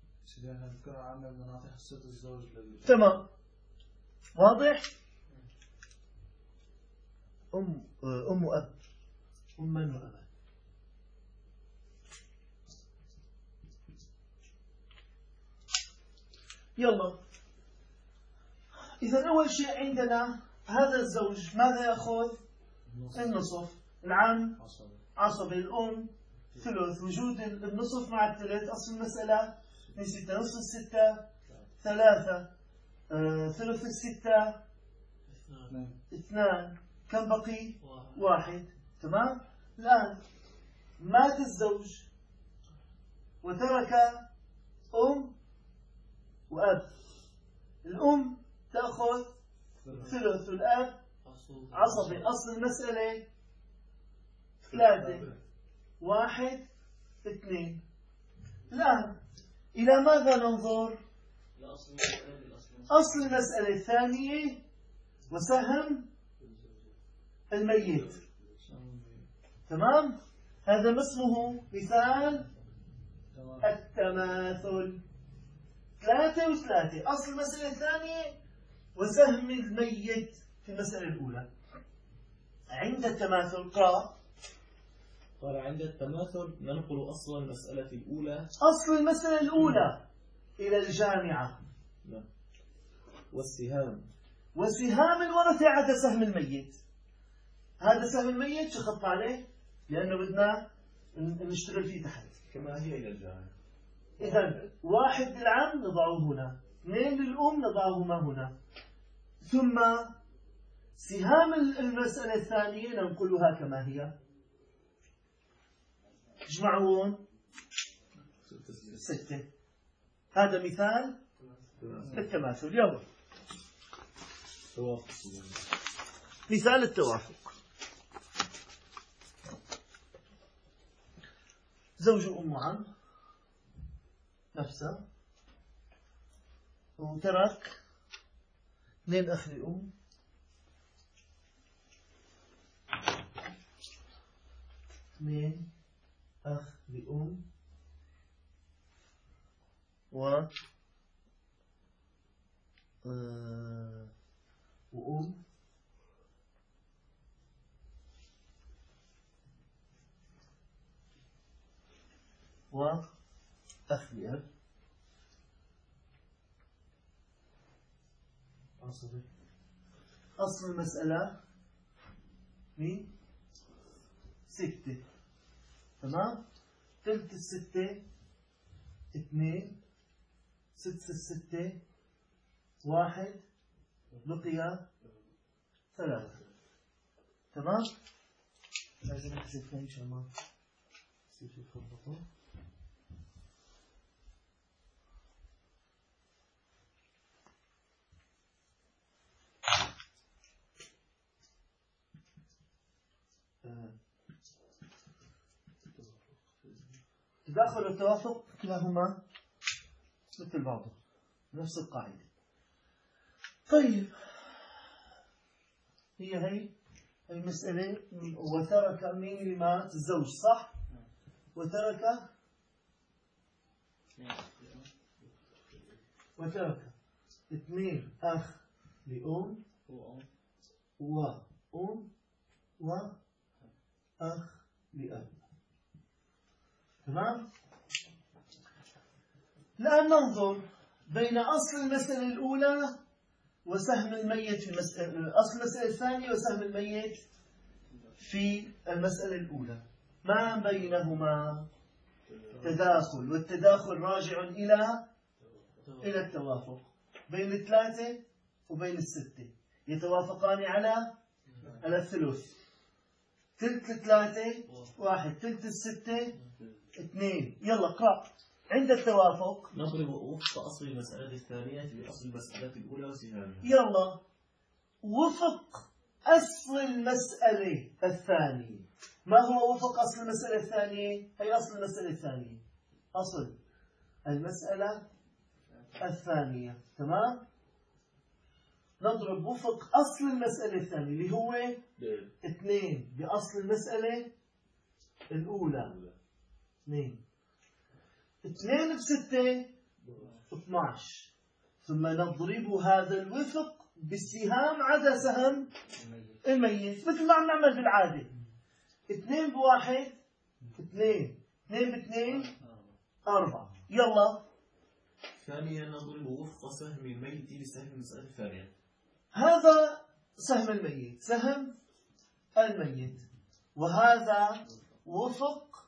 تمام واضح. أم وأب أما وأبا. يلا إذا أول شيء عندنا هذا الزوج ماذا يأخذ؟ النصف. العم عصبي، الأم ثلث. وجود النصف مع الثلث أصل المسألة من 6. نصف 6 3، ثلث 6 2. كم بقي؟ 1. تمام. الآن مات الزوج وترك أم وأب. الأم تأخذ ثلث والأب عصبي. أصل المسألة 3 1 2. الآن إلى ماذا ننظر؟ أصل المسألة الثانية وسهم الميت. تمام. هذا ما اسمه مثال التماثل. 3 و3 أصل المسألة الثانية وسهم الميت في المسألة الأولى. عند التماثل قال عند التماثل ننقل أصل المسألة الأولى أصل المسألة الأولى إلى الجامعة. وسهام الورثة عدا سهم الميت. هذا سهم الميت شخط عليه لأنه بدنا نشتغل فيه تحت كما هي إلى الجامعة. إذن 1 للعم نضعه هنا، 2 للأم نضعهما هنا، ثم سهام المسألة الثانية ننقلها كما هي. اجمعون 6. هذا مثال التماثل. يلا مثال التوافق. زوج أم عم نفسه وترك 2 أخ لأم، 2 أخ لأم وأم وأخ لأب. أصل المسألة مين؟ 6. تمام. ثلث 6 2، 6 6 1 بقي 3. تمام. لازم نحسب ثاني شمال يصير في خطوة. تداخل والتوافق كلاهما مثل بعضه، نفس القاعدة. طيب هي المسألة. وترك مين اللي مات؟ الزوج صح؟ وترك 2 أخ لأم وأم وأخ لأب. تمام. الآن ننظر بين أصل المسألة الأولى وسهم الميت في أصل المسألة الثانية وسهم الميت في المسألة الأولى. ما بينهما تداخل، والتداخل راجع إلى التوافق. بين 3 وبين 6 يتوافقان على الثلث. ثلث 3 1، ثلث 6 2. يلا اقرأ. عند التوافق نضرب وفق أصل المسألة الثانية بأصل المسألة الأولى وسهامها. يلا وفق أصل المسألة الثانية. ما هو وفق أصل المسألة الثانية؟ هي أصل المسألة الثانية، أصل المسألة الثانية. تمام. نضرب وفق أصل المسألة الثانية اللي هو 2 بأصل المسألة الأولى. 2 ب6 12. ثم نضرب هذا الوفق بالسهام عدا سهم الميت مثل ما عم نعمل بالعادة. 2 ب1 2، 2 ب2 4. يلا ثانيا نضرب وفق سهم الميت بسهم المسألة الثانية. هذا سهم الميت، سهم الميت، وهذا وفق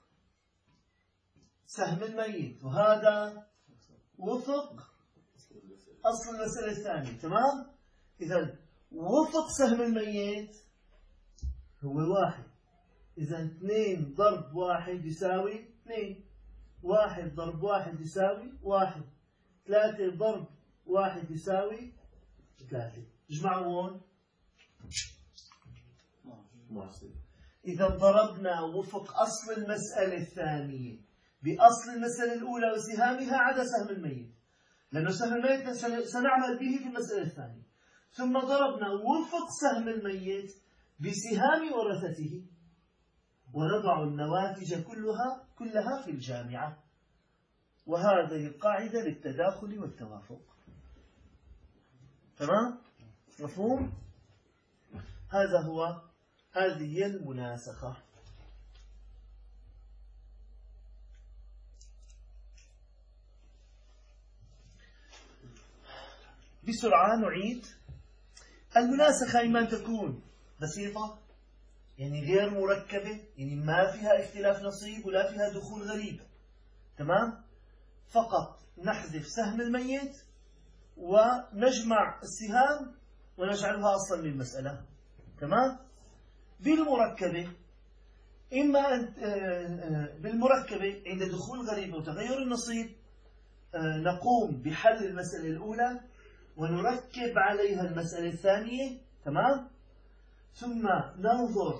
سهم الميت، وهذا وفق أصل المسألة الثانية. تمام؟ إذا وفق سهم الميت هو 1. إذا 2 ضرب 1 يساوي 2. 1 ضرب 1 يساوي 1. 3 ضرب 1 يساوي 3. اجمعوا هون. إذا ضربنا وفق أصل المسألة الثانية بأصل المسألة الأولى وسهامها عدا سهم الميت، لأنه سهم الميت سنعمل به في المسألة الثانية. ثم ضربنا وفق سهم الميت بسهام ورثته، ونضع النواتج كلها في الجامعة. وهذه القاعدة للتداخل والتوافق. تمام؟ مفهوم؟ هذه هي المناسخة. بسرعة نعيد. المناسخة إما أن تكون بسيطة، يعني غير مركبة، يعني ما فيها اختلاف نصيب ولا فيها دخول غريب. تمام؟ فقط نحذف سهم الميت ونجمع السهام ونجعلها أصلا للمسألة. تمام؟ بالمركبة إما أن بالمركبة عند دخول غريب وتغير النصيب نقوم بحل المسألة الأولى ونركب عليها المسألة الثانية. تمام؟ ثم ننظر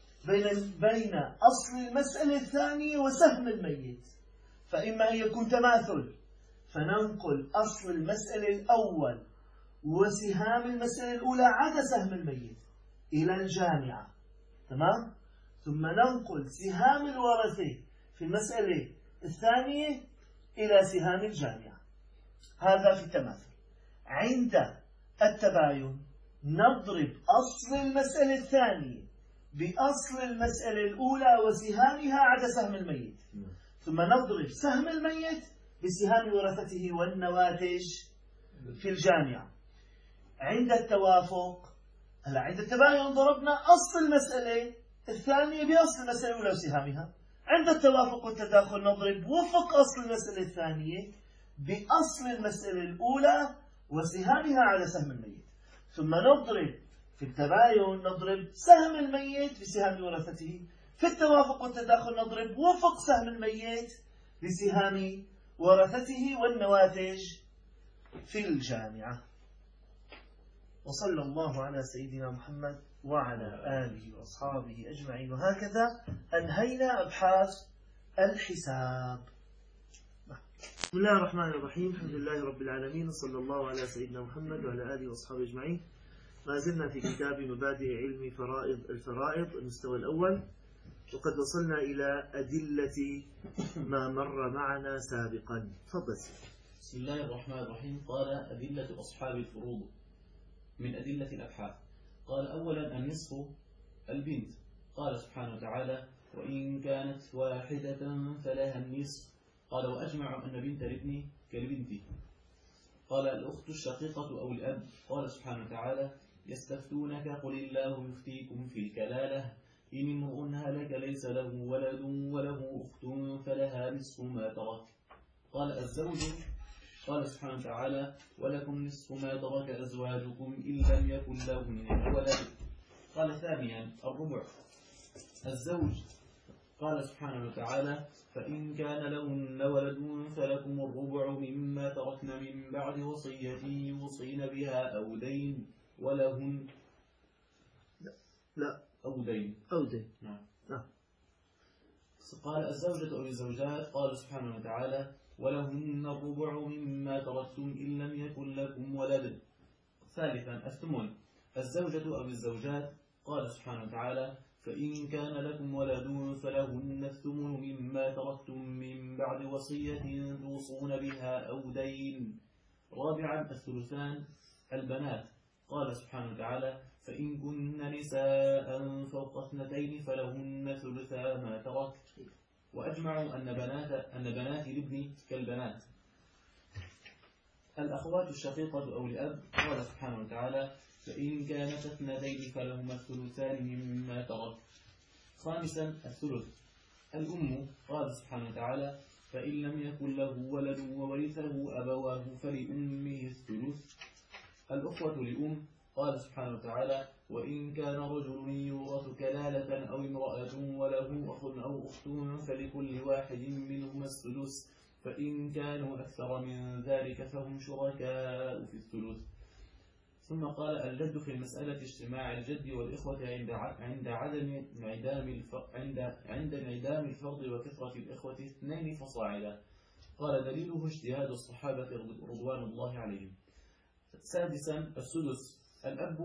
بين أصل المسألة الثانية وسهم الميت، فإما أن يكون تماثل فننقل أصل المسألة الأول وسهام المسألة الأولى عدا سهم الميت إلى الجامعة. تمام؟ ثم ننقل سهام الورثة في المسألة الثانية إلى سهام الجامعة. هذا في التماثل. عند التباين نضرب أصل المسألة الثانية بأصل المسألة الأولى وسهامها عدا سهم الميت، ثم نضرب سهم الميت بسهام ورثته والنواتج في الجامعة. عند التوافق، عند التباين ضربنا أصل المسألة الثانية بأصل المسألة الأولى وسهامها. عند التوافق والتداخل نضرب وفق أصل المسألة الثانية بأصل المسألة الأولى وسهامها على سهم الميت. ثم نضرب في التباين نضرب سهم الميت بسهام ورثته. في التوافق والتداخل نضرب وفق سهم الميت بسهام ورثته والنواتج في الجامعة. وصلى الله على سيدنا محمد وعلى آله وأصحابه أجمعين. وهكذا أنهينا أبحاث الحساب. بسم الله الرحمن الرحيم. الحمد لله رب العالمين، صلى الله على سيدنا محمد وعلى آله وأصحابه أجمعين. ما زلنا في كتاب مبادئ علم الفرائض المستوى الأول، وقد وصلنا إلى أدلة ما مر معنا سابقا. تفضل. بسم الله الرحمن الرحيم. قال أدلة أصحاب الفروض من أدلة الأبحاث. قال أولا النصف البنت. قال سبحانه وتعالى وإن كانت واحدة فلها النصف. قال وأجمع أن بنت الابن كالبنت. قال الأخت الشقيقة أو الأب. قال سبحانه وتعالى يستفتونك قل الله يفتيكم في الكلالة إن امرؤ هلك ليس له ولد وله أخت فلها نصف ما ترك. قال الزوج. قال سبحانه وتعالى ولكم نصف ما ترك أزواجكم إن لم يكن لهن ولد. قال ثانيا الربع. الزوج. قال سبحانه وتعالى فإن كان لهن ولد فلكم الربع مما تركن من بعد وصية يوصين بها أو دين ولهن لا أو دين. نعم. قال الزوجة أو الزوجات. قال سبحانه وتعالى ولهن الربع مما تركتم إن لم يكن لكم ولد. ثالثا الثمن. الزوجة أو الزوجات. قال سبحانه وتعالى فإن كان لكم ولد فلهن الثمن مما تركتم من بعد وصية توصون بها أو دين. رابعا الثلثان. البنات. قال سبحانه وتعالى فإن كن نساء فوق 2 فلهن ثلثا ما ترك. وأجمعوا أن بنات الابن كالبنات. الأخوات الشقيقة أو الأب. قال سبحانه وتعالى فإن كانت اثنتين فلهما الثلثان مما ترك. خامسا الثلث. الأم قال سبحانه وتعالى فإن لم يكن له ولد وورثه أبواه فلأمه الثلث. الأخوة لأم قال سبحانه وتعالى وإن كان رجل يورث كلالة أو امرأة وله أخ أو أخت فلكل واحد منهما السدس فإن كانوا أكثر من ذلك فهم شركاء في الثلث. ثم قال الجد في المسألة اجتماع الجد والإخوة عند انعدام الفرض وكثرة الإخوة 2 فصاعدا. قال دليله اجتهاد الصحابة رضوان الله عليهم. سادسا السدس. الأب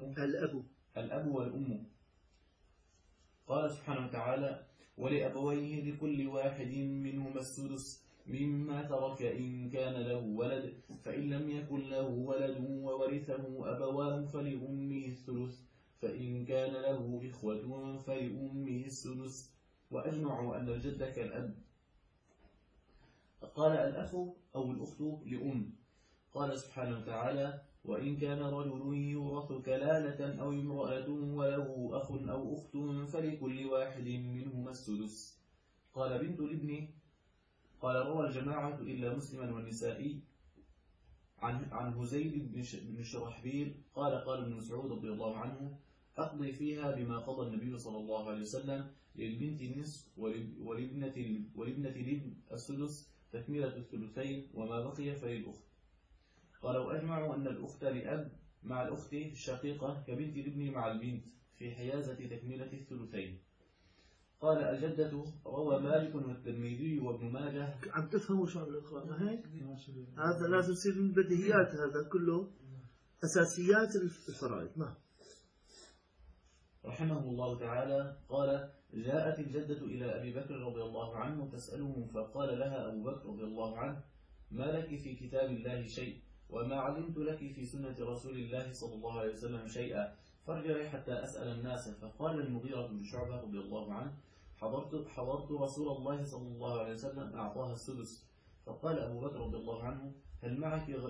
والأم. قال سبحانه وتعالى ولأبويه لكل واحد منهما السدس مما ترك إن كان له ولد فإن لم يكن له ولد وورثه أبواه فلأمه الثلث فإن كان له إخوة فلأمه السدس. وأجمعوا أن الجد كالأب. قال الأخ أو الأخت لأم. قال سبحانه وتعالى وإن كان رجل يورث كلالة أو امرأة وله أخ أو أخت فلكل واحد منهما السدس. قال بنت الابن. قال روى الجماعة إلا مسلما والنسائي عن هزيل بن شرحبيل قال ابن مسعود رضي الله عنه أقضي فيها بما قضى النبي صلى الله عليه وسلم للبنت النصف ولابنة الابن السدس تكملة الثلثين وما بقي فللأخت. قالوا أجمعوا أن الأخت لأب مع الأخت الشقيقة كبنت الابن مع البنت في حيازة تكملة الثلثين. قال الجدة روى مالك والترمذي وابن ماجه. عم تفهموا شو عم نقرأ ما هيك؟ هذا لازم يصير من بديهيات، هذا كله أساسيات الفرائض. نعم. رحمه الله تعالى قال جاءت الجدة إلى أبي بكر رضي الله عنه تسأله فقال لها أبو بكر رضي الله عنه ما لك في كتاب الله شيء وما علمت لك في سنة رسول الله صلى الله عليه وسلم شيئا فارجعي حتى أسأل الناس. فقال المغيرة بن شعبة رضي الله عنه حضرت رسول الله صلى الله عليه وسلم أعطاها السدس. فقال أبو بكر رضي الله عنه هل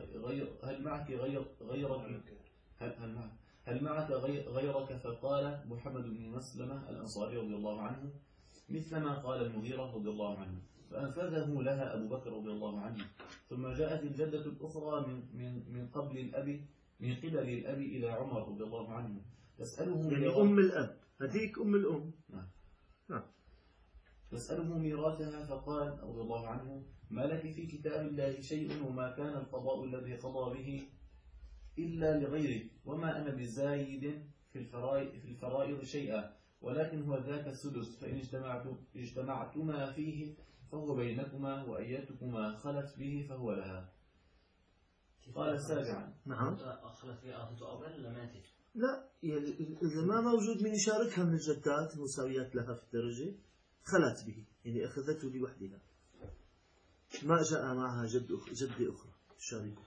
معك غيرك فقال محمد بن مسلمة الأنصاري رضي الله عنه مثلما قال المغيرة رضي الله عنه فأنفذه لها أبو بكر رضي الله عنه. ثم جاءت الجدة الأخرى من قبل الأب إلى عمر رضي الله عنه تسأله يعني أم الأب هذيك أم الأم. نعم. تسأله ميراثها فقال رضي الله عنه ما لك في كتاب الله شيء وما كان القضاء الذي قضى به إلا لغيرك وما أنا بزايد في الفرائض شيئا ولكن هو ذاك السدس فإن اجتمعتما فيه فهو بينكما وأيتكما خلت به فهو لها. قال سابعا. نعم. خلت به أخذته أولا ولا ماتت؟ لا يعني إذا ما موجود من يشاركها من الجدات المساويات لها في الدرجة خلت به يعني أخذته لوحدها ما جاء معها جد أخرى تشاركه.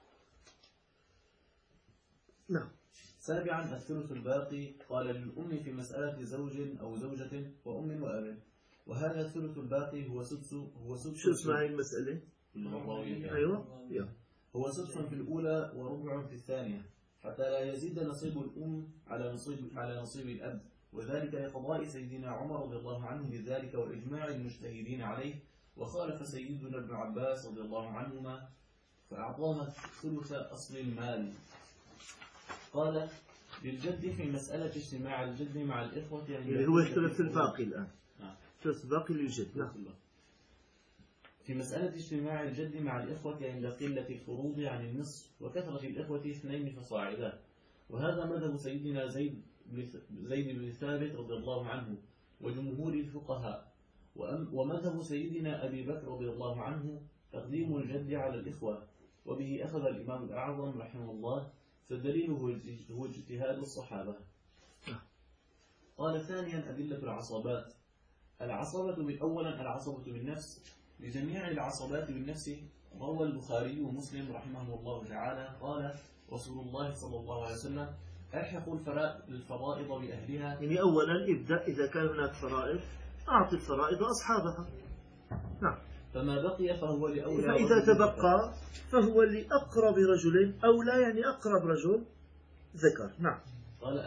نعم. سابعا الثلث الباقي. قال للأم في مسألة زوج أو زوجة وأم وأب وهذا الثلث الباقي هو سدس شو اسمها هي المسألة؟ أيوة هو سدس في الأولى وربع في الثانية حتى لا يزيد نصيب الأم على نصيب الأب وذلك لقضاء سيدنا عمر رضي الله عنه بذلك وإجماع المجتهدين عليه وخالف سيدنا ابن عباس رضي الله عنهما فأعطاها ثلث أصل المال. قال للجد في مسألة اجتماع الجد مع الإخوة يعني هو الثلث الباقي الآن. الثلث الباقي للجد. نعم. في مسألة اجتماع الجد مع الإخوة عند قلة الفروض عن النصف وكثرة الإخوة 2 فصاعدا وهذا مذهب سيدنا زيد بن ثابت رضي الله عنه وجمهور الفقهاء. ومذهب سيدنا أبي بكر رضي الله عنه تقديم الجد على الإخوة وبه أخذ الإمام الأعظم رحمه الله فالدليل هو اجتهاد الصحابة. قال ثانيا أدلة العصبات. العصبة أولا العصبة بالنفس. لجميع العصبات بالنفس روى البخاري ومسلم رحمه الله تعالى قال رسول الله صلى الله عليه وسلم ألحقوا الفرائض بأهلها. يعني أولا ابدأ إذا كان هناك فرائض أعطي الفرائض أصحابها. نعم. فما بقي فهو لأولى. فإذا تبقى فهو لأقرب رجل أو لا يعني أقرب رجل ذكر. نعم. قال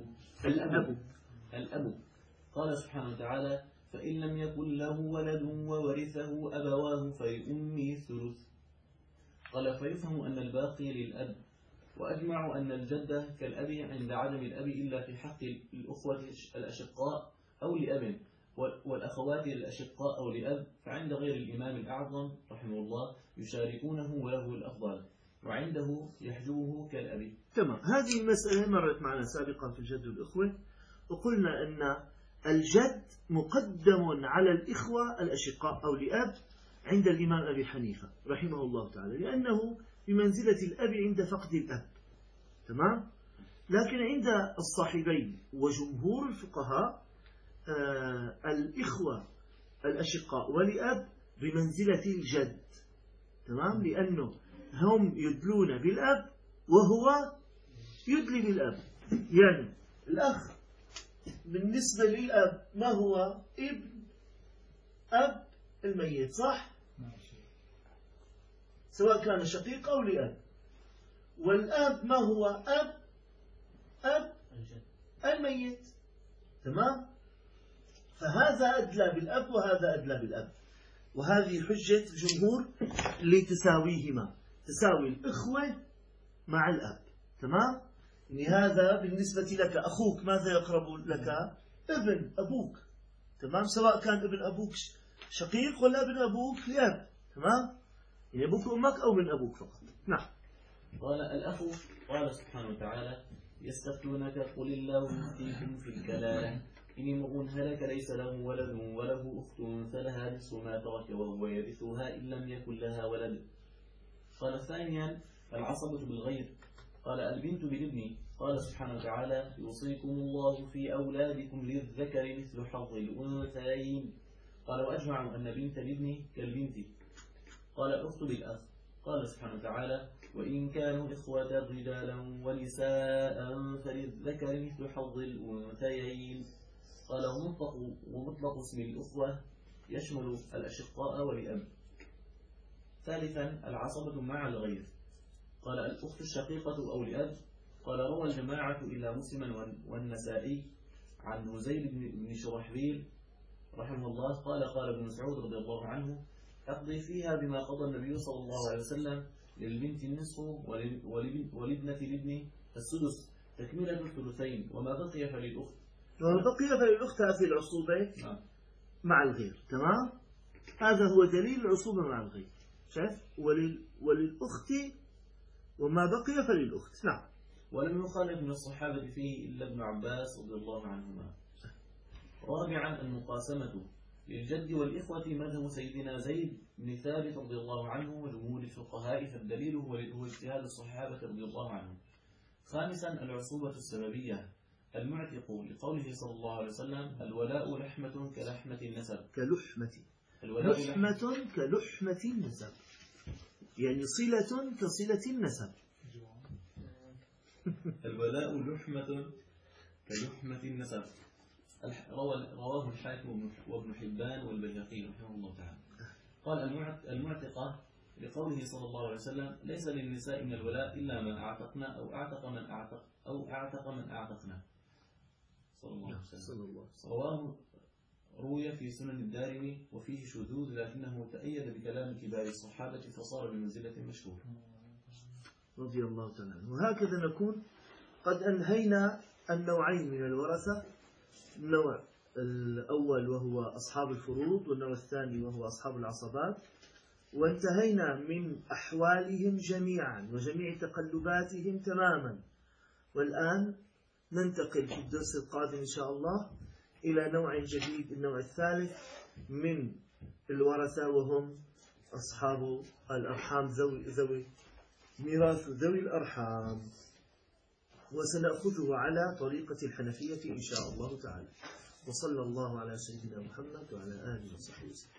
الأب قال سبحانه وتعالى فإن لم يكن له ولد وورثه أبواه فلأمه الثلث. قال فيفهم أن الباقي للأب، وأجمع أن الجدة كالأب عند عدم الأب إلا في حق الأخوة الأشقاء أو لأب، والأخوات الأشقاء أو لأب، فعند غير الإمام الأعظم رحمه الله يشاركونه وله الأفضل، وعنده يحجبه كالأب. تمام. هذه المسألة مرت معنا سابقا في الجد والإخوة، وقلنا أن الجد مقدم على الإخوة الأشقاء أو لأب عند الإمام أبي حنيفة رحمه الله تعالى، لأنه بمنزلة الأب عند فقد الأب. تمام. لكن عند الصاحبين وجمهور الفقهاء الإخوة الأشقاء ولأب بمنزلة الجد. تمام. لأنه هم يدلون بالأب وهو يدلي بالأب. يعني الأخ بالنسبة للأب ما هو؟ ابن أب الميت، صح؟ سواء كان شقيق أو لأب. والأب ما هو؟ أب الميت. تمام. فهذا أدلى بالأب وهذا أدلى بالأب، وهذه حجة الجمهور لتساويهما، تساوي الإخوة مع الأب. تمام. يعني هذا بالنسبة لك أخوك ماذا يقرب لك؟ ابن أبوك. تمام. سواء كان ابن أبوك شقيق ولا ابن أبوك لأب. تمام. يعني أبوك وأمك أو من أبوك فقط. نعم. قال الأخ قال سبحانه وتعالى يستفتونك قل الله يفتيكم في الكلالة إن امرؤ هلك ليس له ولد وله أخت فلها نصف ما ترك وهو يرثها إن لم يكن لها ولد. قال ثانيا العصبة بالغير. قال البنت بالابن. قال سبحانه وتعالى يوصيكم الله في أولادكم للذكر مثل حظ الأنثيين. قال وأجمع أن بنت الابن كالبنت. قال الأخت بالأخ. قال سبحانه وتعالى وإن كانوا إخوة رجالا ونساء فللذكر مثل حظ الأنثيين. قال ومطلق اسم الأخوة يشمل الأشقاء والأب. ثالثا العصبة مع الغير. قال الأخت الشقيقة أو لأب. قال روى الجماعة إلا مسلما والنسائي عن هزيل بن شرحبيل رحمه الله قال ابن مسعود رضي الله عنه أقضي فيها بما قضى النبي صلى الله عليه وسلم للبنت النصف ولابنة الابن السدس تكملة الثلثين وما بقي فللأخت. في العصوبة مع الغير. تمام. هذا هو دليل العصوبة مع الغير. شايف؟ وللأخت وما بقي فللأخت. نعم. ولم يخالف من الصحابة فيه إلا ابن عباس رضي الله عنهما. رابعا المقاسمة للجد والإخوة مذهب سيدنا زيد بن ثابت رضي الله عنه وجمهور الفقهاء، فالدليل هو اجتهاد الصحابة رضي الله عنهم. خامسا العصوبة السببية. المعتق لقوله صلى الله عليه وسلم الولاء لحمة كلحمة النسب. لحمة كلحمة النسب، يعني صلة كصلة النسب. الولاء لحمة كلحمة النسب. رواه الحاكم وابن حبان والبيهقي رحمه الله تعالى. قال المعتقة لقوله صلى الله عليه وسلم ليس للنساء من الولاء إلا من أعتقنا أو أعتق من أعتقنا صلى الله عليه وسلم. روي في سنن الدارمي وفيه شذوذ لكنه تأيد بكلام كبار الصحابة فصار بمنزلة المشهور رضي الله تعالى عنه. وهكذا نكون قد أنهينا النوعين من الورثة، النوع الأول وهو أصحاب الفروض، والنوع الثاني وهو أصحاب العصبات، وانتهينا من أحوالهم جميعا وجميع تقلباتهم تماما. والآن ننتقل في الدرس القادم إن شاء الله إلى نوع جديد، النوع الثالث من الورثة، وهم أصحاب الأرحام، ذوي ميراث ذوي الأرحام، وسنأخذه على طريقة الحنفية إن شاء الله تعالى. وصلى الله على سيدنا محمد وعلى آله وصحبه وسلم.